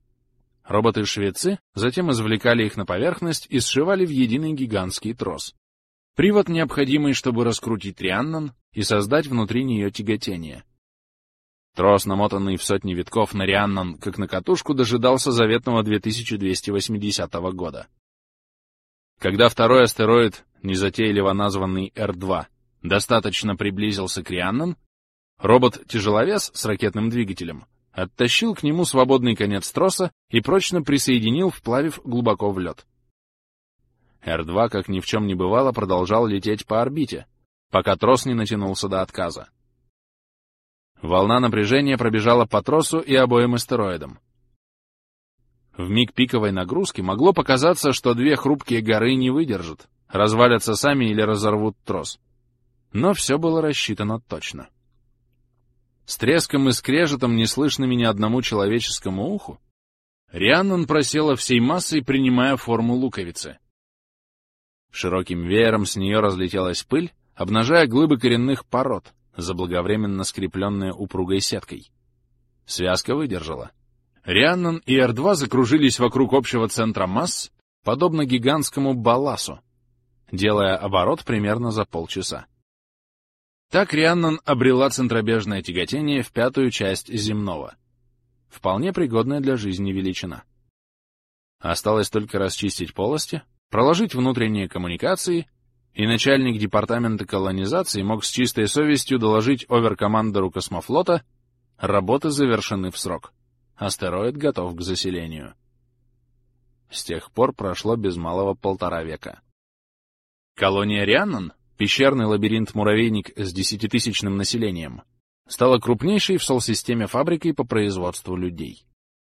Speaker 1: Роботы-швецы затем извлекали их на поверхность и сшивали в единый гигантский трос. Привод, необходимый, чтобы раскрутить Рианнан и создать внутри нее тяготение. Трос, намотанный в сотни витков на Рианнан, как на катушку, дожидался заветного 2280 года. Когда второй астероид, незатейливо названный Р-2, достаточно приблизился к Рианнан, робот-тяжеловес с ракетным двигателем оттащил к нему свободный конец троса и прочно присоединил, вплавив глубоко в лед. Р-2, как ни в чем не бывало, продолжал лететь по орбите, пока трос не натянулся до отказа. Волна напряжения пробежала по тросу и обоим астероидам. В миг пиковой нагрузки могло показаться, что две хрупкие горы не выдержат, развалятся сами или разорвут трос. Но все было рассчитано точно. С треском и скрежетом, неслышными ни одному человеческому уху, Рианнан просела всей массой, принимая форму луковицы. Широким веером с нее разлетелась пыль, обнажая глыбы коренных пород, заблаговременно скрепленные упругой сеткой. Связка выдержала. Рианнан и Р-2 закружились вокруг общего центра масс, подобно гигантскому балласу, делая оборот примерно за полчаса. Так Рианнан обрела центробежное тяготение в пятую часть земного. Вполне пригодная для жизни величина. Осталось только расчистить полости, проложить внутренние коммуникации, и начальник департамента колонизации мог с чистой совестью доложить оверкомандеру космофлота: работы завершены в срок. Астероид готов к заселению. С тех пор прошло без малого 1,5 века. Колония Рианнан, пещерный лабиринт-муравейник с 10-тысячным населением, стала крупнейшей в Сол-системе фабрикой по производству людей.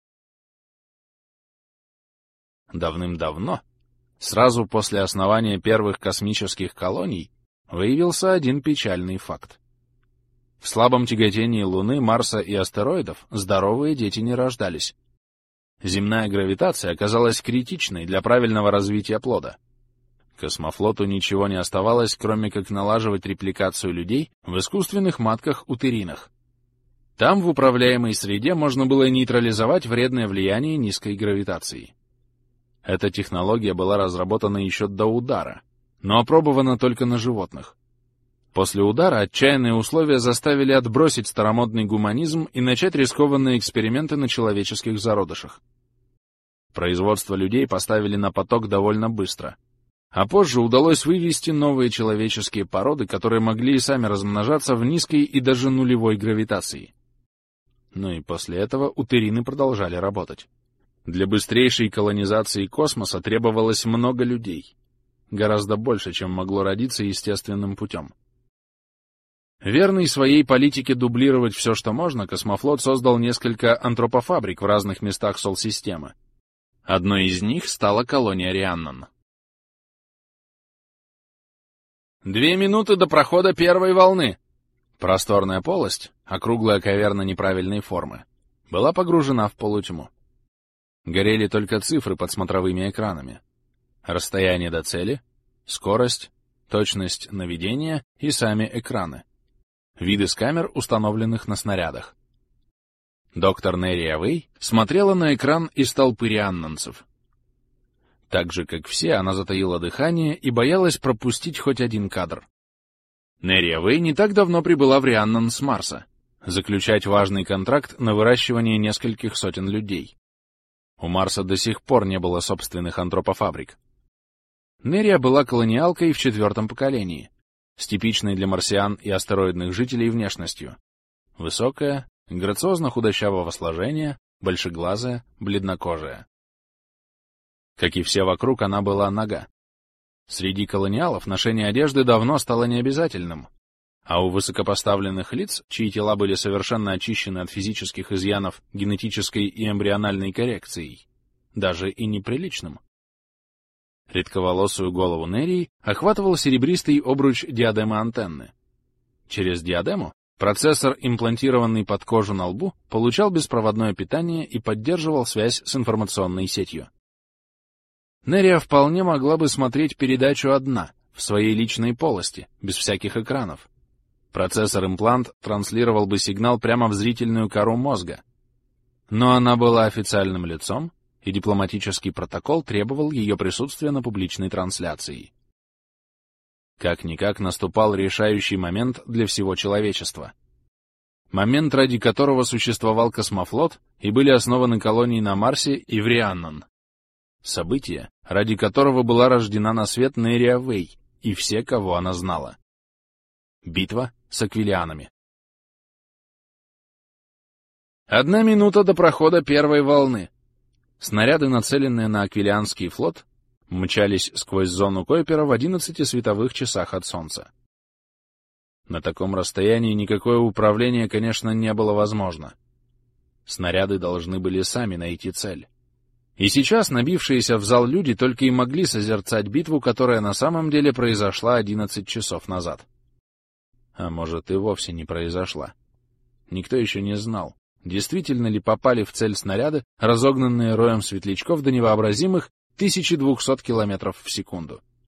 Speaker 1: Давным-давно, сразу после основания первых космических колоний, выявился один печальный факт. В слабом тяготении Луны, Марса и астероидов здоровые дети не рождались. Земная гравитация оказалась критичной для правильного развития плода. Космофлоту ничего не оставалось, кроме как налаживать репликацию людей в искусственных матках-утеринах. Там, в управляемой среде, можно было нейтрализовать вредное влияние низкой гравитации. Эта технология была разработана еще до удара, но опробована только на животных. После удара отчаянные условия заставили отбросить старомодный гуманизм и начать рискованные эксперименты на человеческих зародышах. Производство людей поставили на поток довольно быстро, а позже удалось вывести новые человеческие породы, которые могли и сами размножаться в низкой и даже нулевой гравитации. Ну и после этого утерины продолжали работать. Для быстрейшей колонизации космоса требовалось много людей, гораздо больше, чем могло родиться естественным путем. Верный своей политике дублировать все, что можно, космофлот создал несколько антропофабрик в разных местах Сол-системы. Одной из них стала колония Рианнон. 2 минуты до прохода первой волны. Просторная полость, округлая каверна неправильной формы, была погружена в полутьму. Горели только цифры под смотровыми экранами. Расстояние до цели, скорость, точность наведения и сами экраны. Виды с камер, установленных на снарядах. Доктор Нерия Вэй смотрела на экран из толпы рианнонцев. Так же, как все, она затаила дыхание и боялась пропустить хоть один кадр. Нерия Вэй не так давно прибыла в Рианнон с Марса, заключать важный контракт на выращивание нескольких сотен людей. У Марса до сих пор не было собственных антропофабрик. Нерия была колониалкой в 4-м поколении, с типичной для марсиан и астероидных жителей внешностью. Высокая, грациозно-худощавого сложения, большеглазая, бледнокожая. Как и все вокруг, она была нага. Среди колониалов ношение одежды давно стало необязательным, а у высокопоставленных лиц, чьи тела были совершенно очищены от физических изъянов генетической и эмбриональной коррекцией, даже и неприличным. Редковолосую голову Нерии охватывал серебристый обруч диадемы-антенны. Через диадему процессор, имплантированный под кожу на лбу, получал беспроводное питание и поддерживал связь с информационной сетью. Нерия вполне могла бы смотреть передачу одна, в своей личной полости, без всяких экранов. Процессор-имплант транслировал бы сигнал прямо в зрительную кору мозга. Но она была официальным лицом, и дипломатический протокол требовал ее присутствия на публичной трансляции. Как-никак наступал решающий момент для всего человечества. Момент, ради которого существовал космофлот и были основаны колонии на Марсе и в Рианнон. Событие, ради которого была рождена на свет Нерия Вэй и все, кого она знала. Битва с аквилианами. 1 минута до прохода первой волны. Снаряды, нацеленные на аквилианский флот, мчались сквозь зону Койпера в 11 световых часах от Солнца. На таком расстоянии никакое управление, конечно, не было возможно. Снаряды должны были сами найти цель. И сейчас набившиеся в зал люди только и могли созерцать битву, которая на самом деле произошла 11 часов назад. А может, и вовсе не произошла. Никто еще не знал, действительно ли попали в цель снаряды, разогнанные роем светлячков до невообразимых 1200 км в секунду.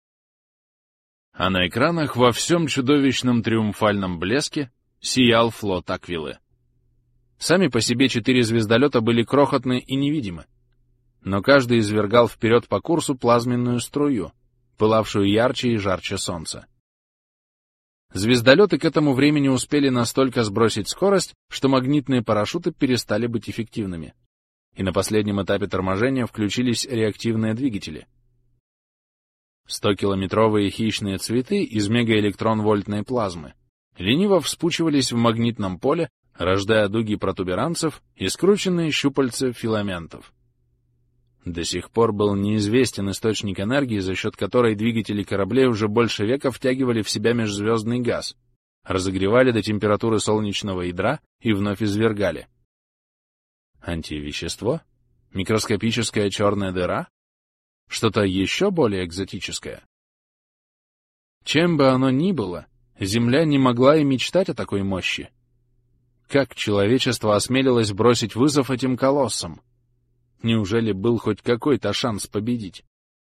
Speaker 1: А на экранах во всем чудовищном триумфальном блеске сиял флот Аквилы. Сами по себе 4 звездолета были крохотны и невидимы, но каждый извергал вперед по курсу плазменную струю, пылавшую ярче и жарче солнца. Звездолеты к этому времени успели настолько сбросить скорость, что магнитные парашюты перестали быть эффективными, и на последнем этапе торможения включились реактивные двигатели. 100-километровые хищные цветы из мегаэлектрон-вольтной плазмы лениво вспучивались в магнитном поле, рождая дуги протуберанцев и скрученные щупальца филаментов. До сих пор был неизвестен источник энергии, за счет которой двигатели кораблей уже больше века втягивали в себя межзвездный газ, разогревали до температуры солнечного ядра и вновь извергали. Антивещество? Микроскопическая черная дыра? Что-то еще более экзотическое? Чем бы оно ни было, Земля не могла и мечтать о такой мощи. Как человечество осмелилось бросить вызов этим колоссам? Неужели был хоть какой-то шанс победить?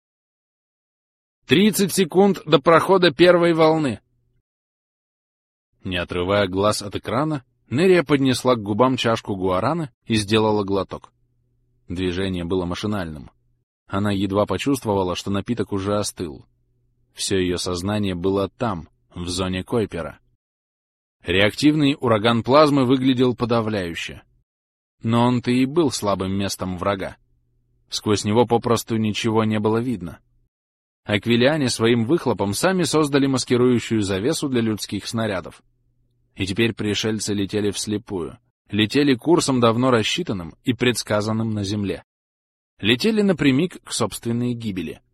Speaker 1: 30 секунд до прохода первой волны. Не отрывая глаз от экрана, Нерия поднесла к губам чашку гуараны и сделала глоток. Движение было машинальным. Она едва почувствовала, что напиток уже остыл. Все ее сознание было там, в зоне Койпера. Реактивный ураган плазмы выглядел подавляюще. Но он-то и был слабым местом врага. Сквозь него попросту ничего не было видно. Аквилиане своим выхлопом сами создали маскирующую завесу для людских снарядов. И теперь пришельцы летели вслепую. Летели курсом, давно рассчитанным и предсказанным на Земле. Летели напрямик к собственной гибели.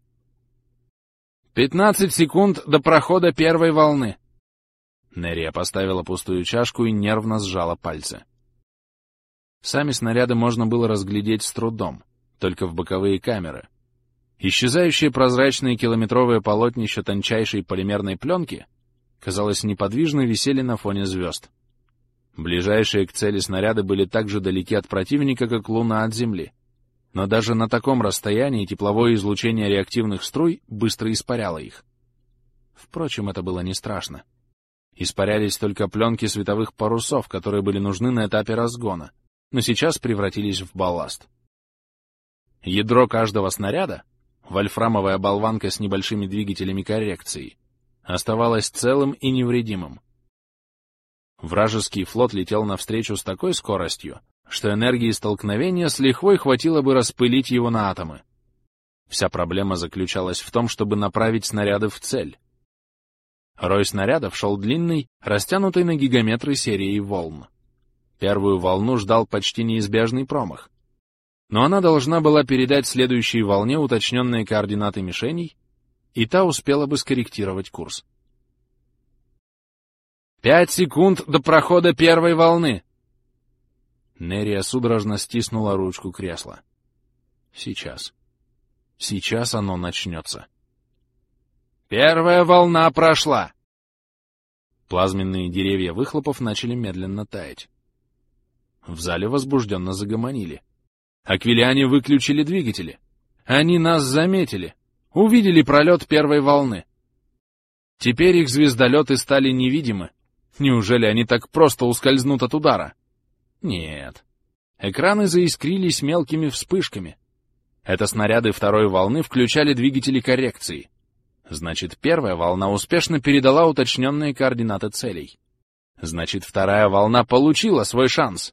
Speaker 1: 15 секунд до прохода первой волны. Нерия поставила пустую чашку и нервно сжала пальцы. Сами снаряды можно было разглядеть с трудом, только в боковые камеры. Исчезающие прозрачные километровые полотнища тончайшей полимерной пленки, казалось, неподвижно висели на фоне звезд. Ближайшие к цели снаряды были так же далеки от противника, как Луна от Земли. Но даже на таком расстоянии тепловое излучение реактивных струй быстро испаряло их. Впрочем, это было не страшно. Испарялись только пленки световых парусов, которые были нужны на этапе разгона, но сейчас превратились в балласт. Ядро каждого снаряда, вольфрамовая болванка с небольшими двигателями коррекции, оставалось целым и невредимым. Вражеский флот летел навстречу с такой скоростью, что энергии столкновения с лихвой хватило бы распылить его на атомы. Вся проблема заключалась в том, чтобы направить снаряды в цель. Рой снарядов шел длинной, растянутой на гигаметры серией волн. Первую волну ждал почти неизбежный промах. Но она должна была передать следующей волне уточненные координаты мишеней, и та успела бы скорректировать курс. 5 секунд до прохода первой волны. Нерия судорожно стиснула ручку кресла. Сейчас. Сейчас оно начнется. Первая волна прошла. Плазменные деревья выхлопов начали медленно таять. В зале возбужденно загомонили. Аквилиане выключили двигатели. Они нас заметили. Увидели пролет первой волны. Теперь их звездолеты стали невидимы. Неужели они так просто ускользнут от удара? Нет. Экраны заискрились мелкими вспышками. Это снаряды второй волны включали двигатели коррекции. Значит, первая волна успешно передала уточненные координаты целей. Значит, вторая волна получила свой шанс.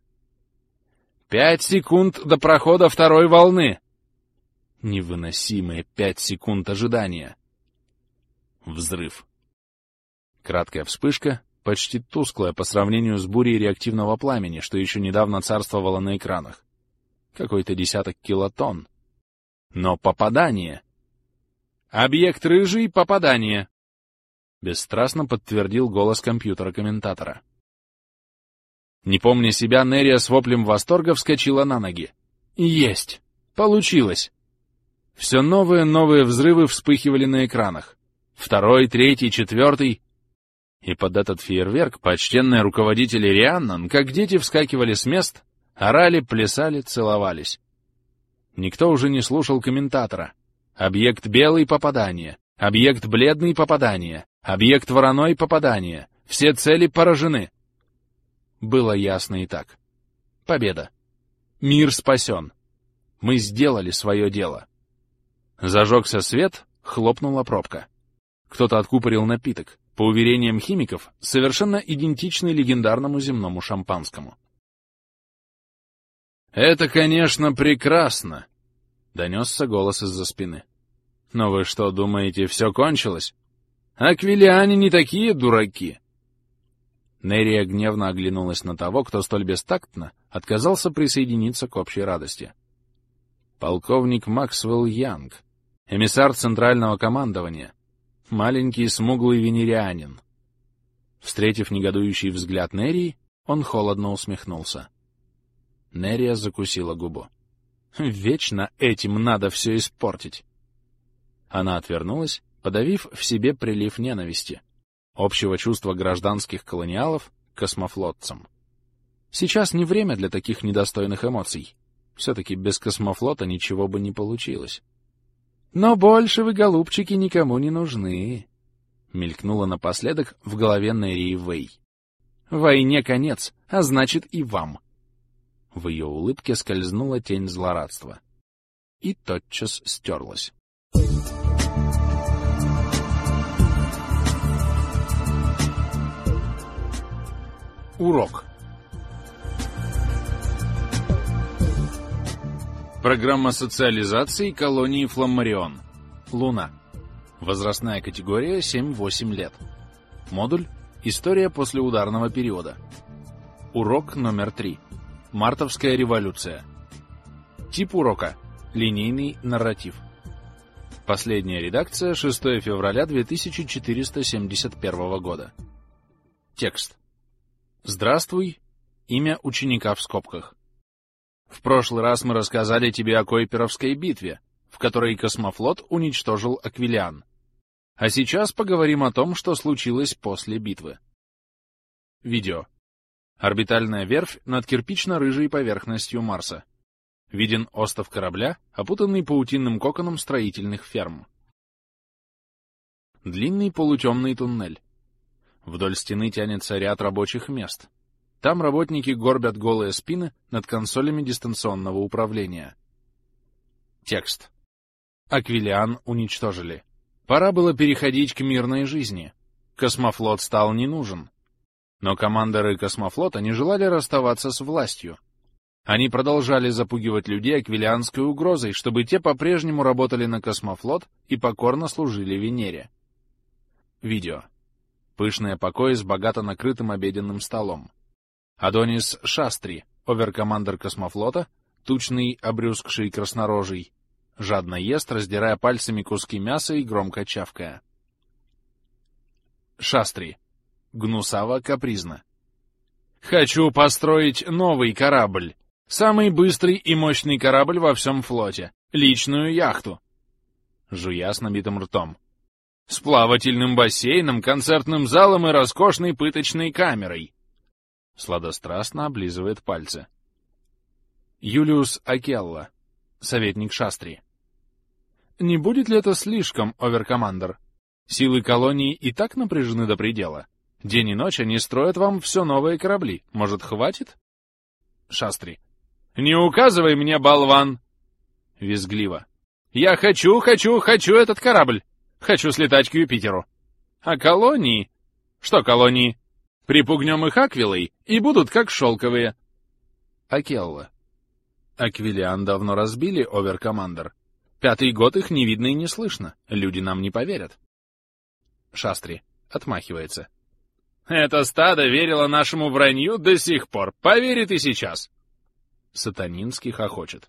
Speaker 1: 5 секунд до прохода второй волны. Невыносимые 5 секунд ожидания. Взрыв. Краткая вспышка, почти тусклая по сравнению с бурей реактивного пламени, что еще недавно царствовало на экранах. Какой-то десяток килотонн. Но попадание... «Объект рыжий, попадание!» Бесстрастно подтвердил голос компьютера-комментатора. Не помня себя, Нерия с воплем восторга вскочила на ноги. Есть! Получилось! Все новые взрывы вспыхивали на экранах. Второй, третий, четвертый. И под этот фейерверк почтенные руководители Рианнан, как дети, вскакивали с мест, орали, плясали, целовались. Никто уже не слушал комментатора. Объект белый — попадание. Объект бледный — попадание. Объект вороной — попадание. Все цели поражены. Было ясно и так. Победа. Мир спасен. Мы сделали свое дело. Зажегся свет, хлопнула пробка. Кто-то откупорил напиток, по уверениям химиков, совершенно идентичный легендарному земному шампанскому. «Это, конечно, прекрасно!» — донесся голос из-за спины. «Но вы что, думаете, все кончилось? Аквилиане не такие дураки!» Нерия гневно оглянулась на того, кто столь бестактно отказался присоединиться к общей радости. Полковник Максвелл Янг, эмиссар Центрального командования, маленький смуглый венерианин. Встретив негодующий взгляд Нерии, он холодно усмехнулся. Нерия закусила губу. Вечно этим надо все испортить. Она отвернулась, подавив в себе прилив ненависти, общего чувства гражданских колониалов к космофлотцам. Сейчас не время для таких недостойных эмоций. Все-таки без космофлота ничего бы не получилось. «Но больше вы, голубчики, никому не нужны», — мелькнуло напоследок в голове Нерии Вэй. «Войне конец, а значит и вам». В ее улыбке скользнула тень злорадства. И тотчас стерлась. Урок. Программа социализации колонии Фламмарион. Луна. Возрастная категория 7-8 лет. Модуль «История после ударного периода». Урок номер 3. Мартовская революция. Тип урока. Линейный нарратив. Последняя редакция, 6 февраля 2471 года. Текст. Здравствуй. Имя ученика в скобках. В прошлый раз мы рассказали тебе о Койперовской битве, в которой космофлот уничтожил Аквилиан. А сейчас поговорим о том, что случилось после битвы. Видео. Орбитальная верфь над кирпично-рыжей поверхностью Марса. Виден остов корабля, опутанный паутинным коконом строительных ферм. Длинный полутемный туннель. Вдоль стены тянется ряд рабочих мест. Там работники горбят голые спины над консолями дистанционного управления. Текст. Аквилиан уничтожили. Пора было переходить к мирной жизни. Космофлот стал не нужен. Но командоры космофлота не желали расставаться с властью. Они продолжали запугивать людей аквилианской угрозой, чтобы те по-прежнему работали на космофлот и покорно служили Венере. Видео. Пышные покои с богато накрытым обеденным столом. Адонис Шастри, оверкомандер космофлота, тучный, обрюзгший краснорожий, жадно ест, раздирая пальцами куски мяса и громко чавкая. Шастри. Гнусаво, капризно. «Хочу построить новый корабль. Самый быстрый и мощный корабль во всем флоте. Личную яхту». Жуя с набитым ртом. «С плавательным бассейном, концертным залом и роскошной пыточной камерой». Сладострастно облизывает пальцы. Юлиус Акелла, советник Шастри. «Не будет ли это слишком, оверкомандер? Силы колонии и так напряжены до предела. День и ночь они строят вам все новые корабли. Может, хватит?» Шастри. «Не указывай мне, болван!» Визгливо. «Я хочу этот корабль! Хочу слетать к Юпитеру! А колонии? Что колонии? Припугнем их аквилой, и будут как шелковые!» Акелла. «Аквилиан давно разбили, оверкомандер. 5-й год их не видно и не слышно. Люди нам не поверят». Шастри. Отмахивается. «Это стадо верило нашему вранью до сих пор. Поверит и сейчас». Сатанинский хохочет.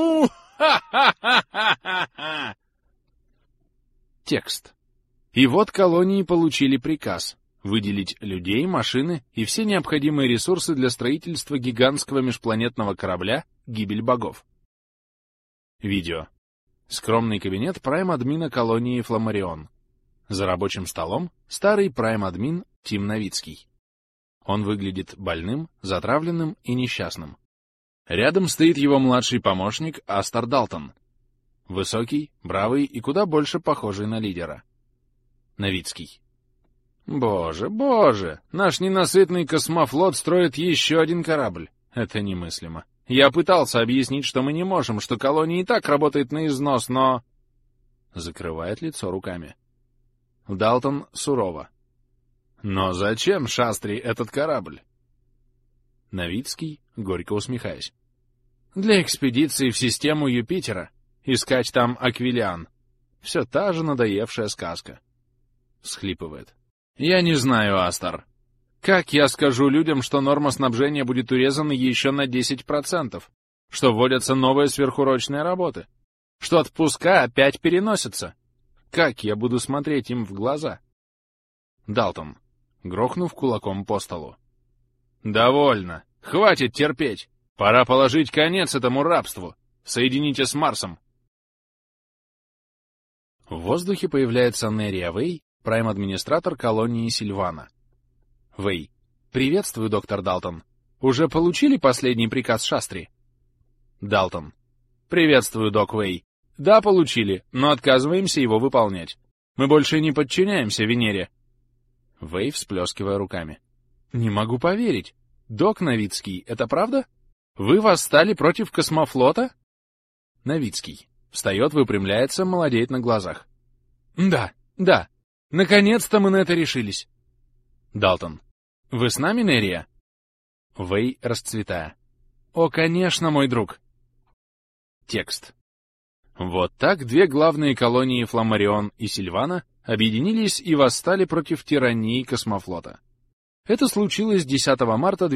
Speaker 1: Му-ха-ха-ха-ха-ха! Текст. И вот колонии получили приказ выделить людей, машины и все необходимые ресурсы для строительства гигантского межпланетного корабля «Гибель богов». Видео. Скромный кабинет прайм-админа колонии Фламмарион. За рабочим столом старый прайм-админ Тим Новицкий. Он выглядит больным, затравленным и несчастным. Рядом стоит его младший помощник Астер Далтон. Высокий, бравый и куда больше похожий на лидера. Новицкий. «Боже, боже! Наш ненасытный космофлот строит еще один корабль. Это немыслимо. Я пытался объяснить, что мы не можем, что колония и так работает на износ, но...» Закрывает лицо руками. Далтон сурово. «Но зачем, Шастри, этот корабль?» Новицкий, горько усмехаясь. «Для экспедиции в систему Юпитера. Искать там Аквилиан. Все та же надоевшая сказка». Всхлипывает. «Я не знаю, Астер. Как я скажу людям, что норма снабжения будет урезана еще на 10%, что вводятся новые сверхурочные работы, что отпуска опять переносятся? Как я буду смотреть им в глаза?» Далтон, грохнув кулаком по столу. «Довольно. Хватит терпеть. Пора положить конец этому рабству. Соедините с Марсом». В воздухе появляется Нерия Вэй, прайм-администратор колонии Сильвана. Вэй. «Приветствую, доктор Далтон. Уже получили последний приказ Шастри?» Далтон. «Приветствую, док Вэй. Да, получили, но отказываемся его выполнять. Мы больше не подчиняемся Венере». Вэй, всплескивая руками. «Не могу поверить. Док Новицкий, это правда? Вы восстали против космофлота?» Новицкий. Встает, выпрямляется, молодеет на глазах. «Да, да. Наконец-то мы на это решились». Далтон. «Вы с нами, Нерия? Вэй, расцветая. «О, конечно, мой друг!» Текст. Вот так две главные колонии Фламарион и Сильвана объединились и восстали против тирании космофлота. Это случилось 10 марта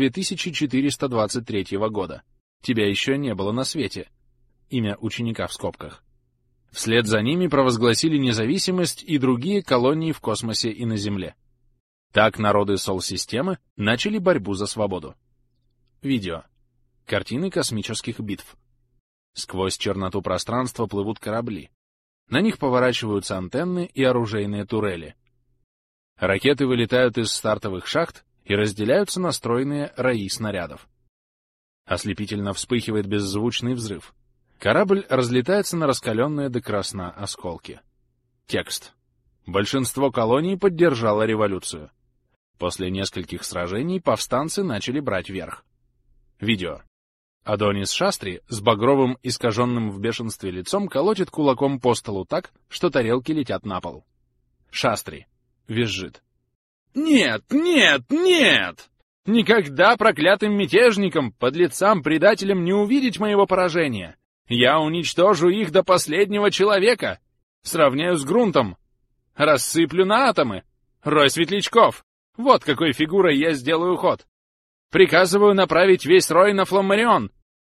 Speaker 1: 2423 года. Тебя еще не было на свете. Имя ученика в скобках. Вслед за ними провозгласили независимость и другие колонии в космосе и на Земле. Так народы Сол-системы начали борьбу за свободу. Видео. Картины космических битв. Сквозь черноту пространства плывут корабли. На них поворачиваются антенны и оружейные турели. Ракеты вылетают из стартовых шахт и разделяются на стройные раи снарядов. Ослепительно вспыхивает беззвучный взрыв. Корабль разлетается на раскаленные до красна осколки. Текст. Большинство колоний поддержало революцию. После нескольких сражений повстанцы начали брать верх. Видео. Адонис Шастри с багровым, искаженным в бешенстве лицом колотит кулаком по столу так, что тарелки летят на пол. Шастри визжит. «Нет, нет, нет! Никогда проклятым мятежникам, подлецам, предателям не увидеть моего поражения! Я уничтожу их до последнего человека! Сравняю с грунтом! Рассыплю на атомы! Рой светлячков! Вот какой фигурой я сделаю ход! Приказываю направить весь рой на Фламарион!»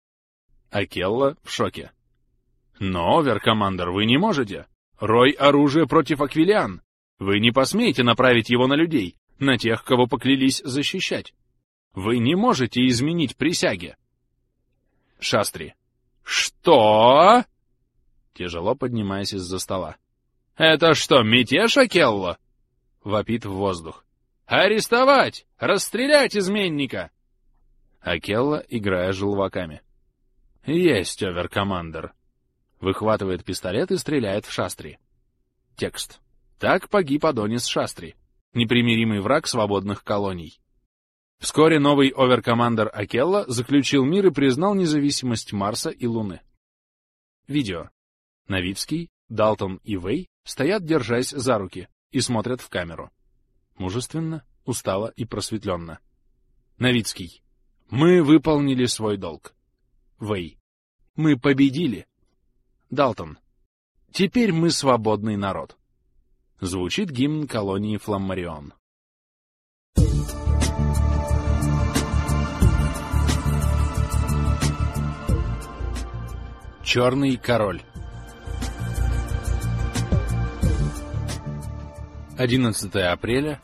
Speaker 1: Акелла в шоке. «Но, оверкомандер, вы не можете! Рой — оружие против Аквилиан! Вы не посмеете направить его на людей, на тех, кого поклялись защищать! Вы не можете изменить присяги!» Шастри. «Что?» Тяжело поднимаясь из-за стола. «Это что, мятеж, Акелла?» Вопит в воздух. «Арестовать! Расстрелять изменника!» Акелла, играя желваками. «Есть, оверкомандер!» Выхватывает пистолет и стреляет в Шастри. Текст. Так погиб Адонис Шастри, непримиримый враг свободных колоний. Вскоре новый оверкомандер Акелла заключил мир и признал независимость Марса и Луны. Видео. Новицкий, Далтон и Вэй стоят, держась за руки, и смотрят в камеру. Мужественно, устало и просветленно. Новицкий. Мы выполнили свой долг. Вэй. Мы победили. Далтон. Теперь мы свободный народ. Звучит гимн колонии Фламарион. Черный король. 11 апреля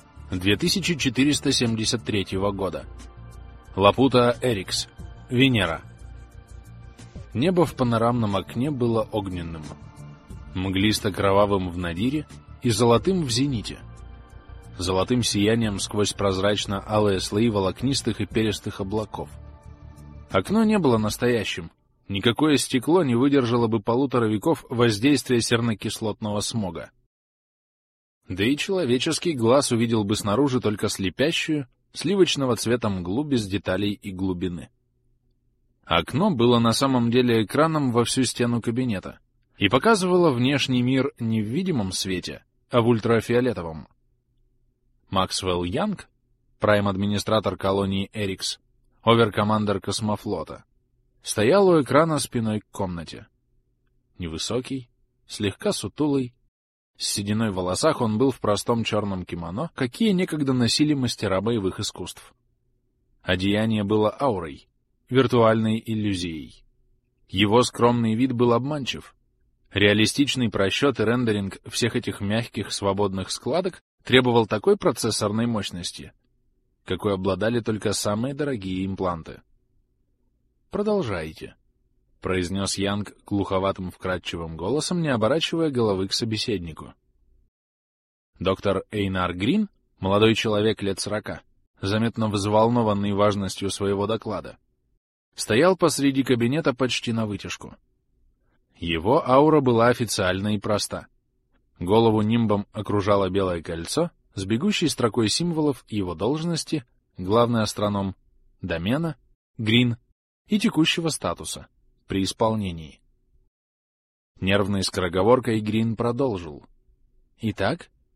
Speaker 1: 2473 года. Лапута Эрикс. Венера. Небо в панорамном окне было огненным, мглисто-кровавым в надире и золотым в зените. Золотым сиянием сквозь прозрачно-алые слои волокнистых и перистых облаков. Окно не было настоящим. Никакое стекло не выдержало бы 1,5 веков воздействия сернокислотного смога. Да и человеческий глаз увидел бы снаружи только слепящую, сливочного цвета мглу без деталей и глубины. Окно было на самом деле экраном во всю стену кабинета и показывало внешний мир не в видимом свете, а в ультрафиолетовом. Максвелл Янг, прайм-администратор колонии Эрикс, оверкомандер космофлота, стоял у экрана спиной к комнате. Невысокий, слегка сутулый, с сединой в волосах он был в простом черном кимоно, какие некогда носили мастера боевых искусств. Одеяние было аурой, виртуальной иллюзией. Его скромный вид был обманчив. Реалистичный просчет и рендеринг всех этих мягких свободных складок требовал такой процессорной мощности, какой обладали только самые дорогие импланты. «Продолжайте», — произнес Янг глуховатым вкрадчивым голосом, не оборачивая головы к собеседнику. Доктор Эйнар Грин, молодой человек лет 40, заметно взволнованный важностью своего доклада, стоял посреди кабинета почти навытяжку. Его аура была официальна и проста. Голову нимбом окружало белое кольцо с бегущей строкой символов его должности, главный астроном, домена, Грин и текущего статуса при исполнении. Нервной скороговоркой Грин продолжил. Итак,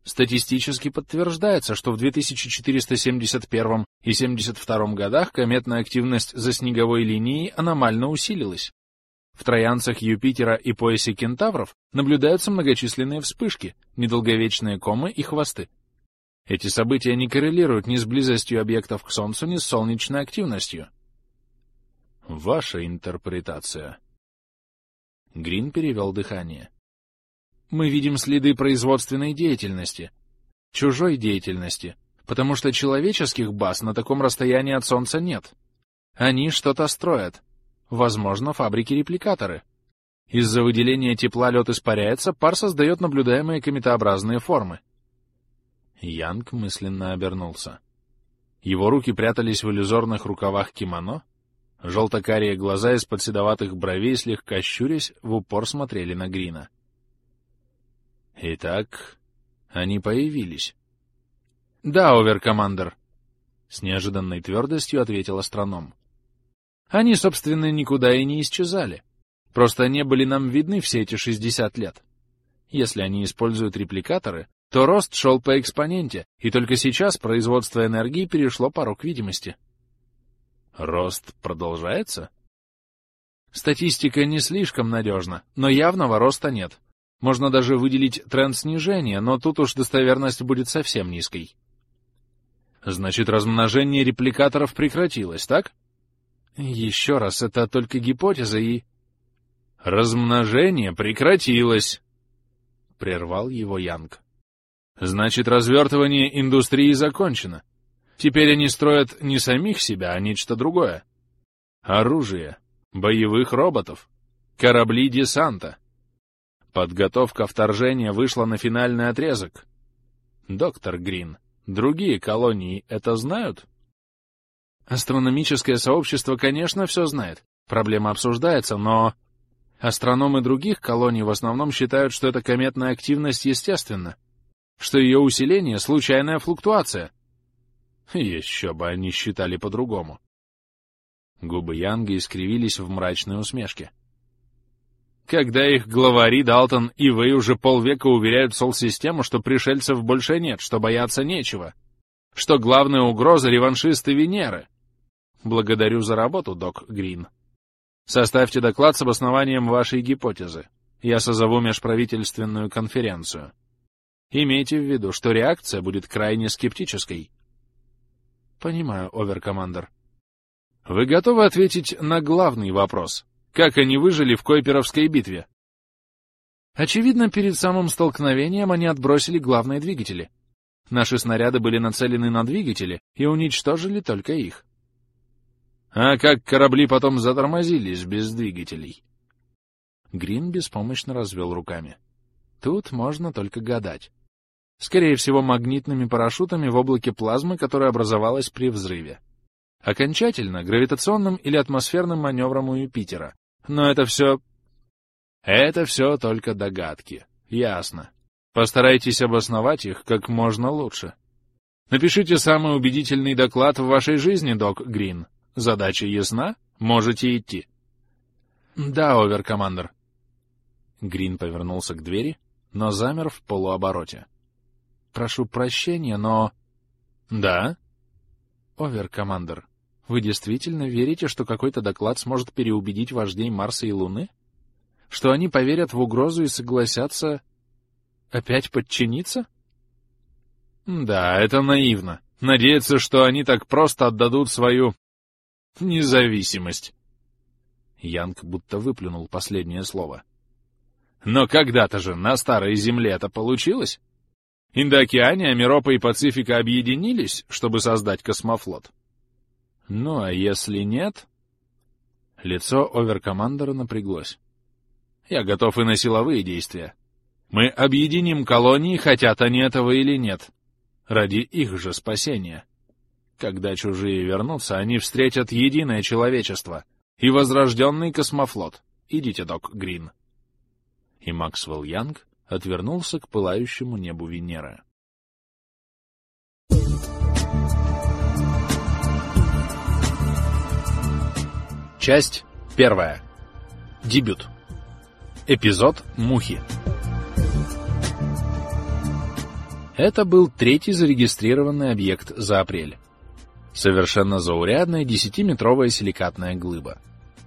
Speaker 1: Статистически подтверждается, что в 2471 и 72 годах кометная активность за снеговой линией аномально усилилась. В троянцах Юпитера и поясе кентавров наблюдаются многочисленные вспышки, недолговечные комы и хвосты. Эти события не коррелируют ни с близостью объектов к Солнцу, ни с солнечной активностью. Ваша интерпретация. Грин перевел дыхание. Мы видим следы производственной деятельности, чужой деятельности, потому что человеческих баз на таком расстоянии от Солнца нет. Они что-то строят. Возможно, фабрики-репликаторы. Из-за выделения тепла лед испаряется, пар создает наблюдаемые кометообразные формы. Янг мысленно обернулся. Его руки прятались в иллюзорных рукавах кимоно, желто-карие глаза из-под седоватых бровей, слегка щурясь, в упор смотрели на Грина. Итак, они появились. — Да, оверкомандер, — с неожиданной твердостью ответил астроном. — Они, собственно, никуда и не исчезали. Просто не были нам видны все эти 60 лет. Если они используют репликаторы, то рост шел по экспоненте, и только сейчас производство энергии перешло порог видимости. Рост продолжается? Статистика не слишком надежна, но явного роста нет. Можно даже выделить тренд снижения, но тут уж достоверность будет совсем низкой. Значит, размножение репликаторов прекратилось, так? Еще раз, это только гипотеза и... Размножение прекратилось, прервал его Янг. Значит, развертывание индустрии закончено. Теперь они строят не самих себя, а нечто другое. Оружие, боевых роботов, корабли десанта. Подготовка вторжения вышла на финальный отрезок. Доктор Грин, другие колонии это знают? Астрономическое сообщество, конечно, все знает. Проблема обсуждается, но... Астрономы других колоний в основном считают, что эта кометная активность естественна, что ее усиление — случайная флуктуация. Еще бы они считали по-другому. Губы Янга искривились в мрачной усмешке. Когда их главари Далтон и Вэй уже полвека уверяют Сол-систему, что пришельцев больше нет, что бояться нечего, что главная угроза — реваншисты Венеры. Благодарю за работу, док Грин. Составьте доклад с обоснованием вашей гипотезы. Я созову межправительственную конференцию. Имейте в виду, что реакция будет крайне скептической. Понимаю, оверкомандер. Вы готовы ответить на главный вопрос? Как они выжили в Койперовской битве? Очевидно, перед самым столкновением они отбросили главные двигатели. Наши снаряды были нацелены на двигатели и уничтожили только их. А как корабли потом затормозились без двигателей? Грин беспомощно развел руками. Тут можно только гадать. Скорее всего, магнитными парашютами в облаке плазмы, которое образовалось при взрыве. Окончательно гравитационным или атмосферным маневром у Юпитера. Но это все только догадки. Ясно. Постарайтесь обосновать их как можно лучше. Напишите самый убедительный доклад в вашей жизни, док Грин. Задача ясна? Можете идти. Да, оверкомандер. Грин повернулся к двери, но замер в полуобороте. Прошу прощения, но... Да? Оверкомандер, вы действительно верите, что какой-то доклад сможет переубедить вождей Марса и Луны? Что они поверят в угрозу и согласятся опять подчиниться? Да, это наивно. Надеяться, что они так просто отдадут свою... независимость. Янг будто выплюнул последнее слово. Но когда-то же на Старой Земле это получилось. Индоокеания, Миропа и Пацифика объединились, чтобы создать космофлот. Ну, а если нет... Лицо оверкомандера напряглось. Я готов и на силовые действия. Мы объединим колонии, хотят они этого или нет. Ради их же спасения. Когда чужие вернутся, они встретят единое человечество и возрожденный космофлот. Идите, док Грин. И Максвелл Янг отвернулся к пылающему небу Венеры. Часть 1. Дебют. Эпизод «Мухи». Это был третий зарегистрированный объект за апрель. Совершенно заурядная 10-метровая силикатная глыба.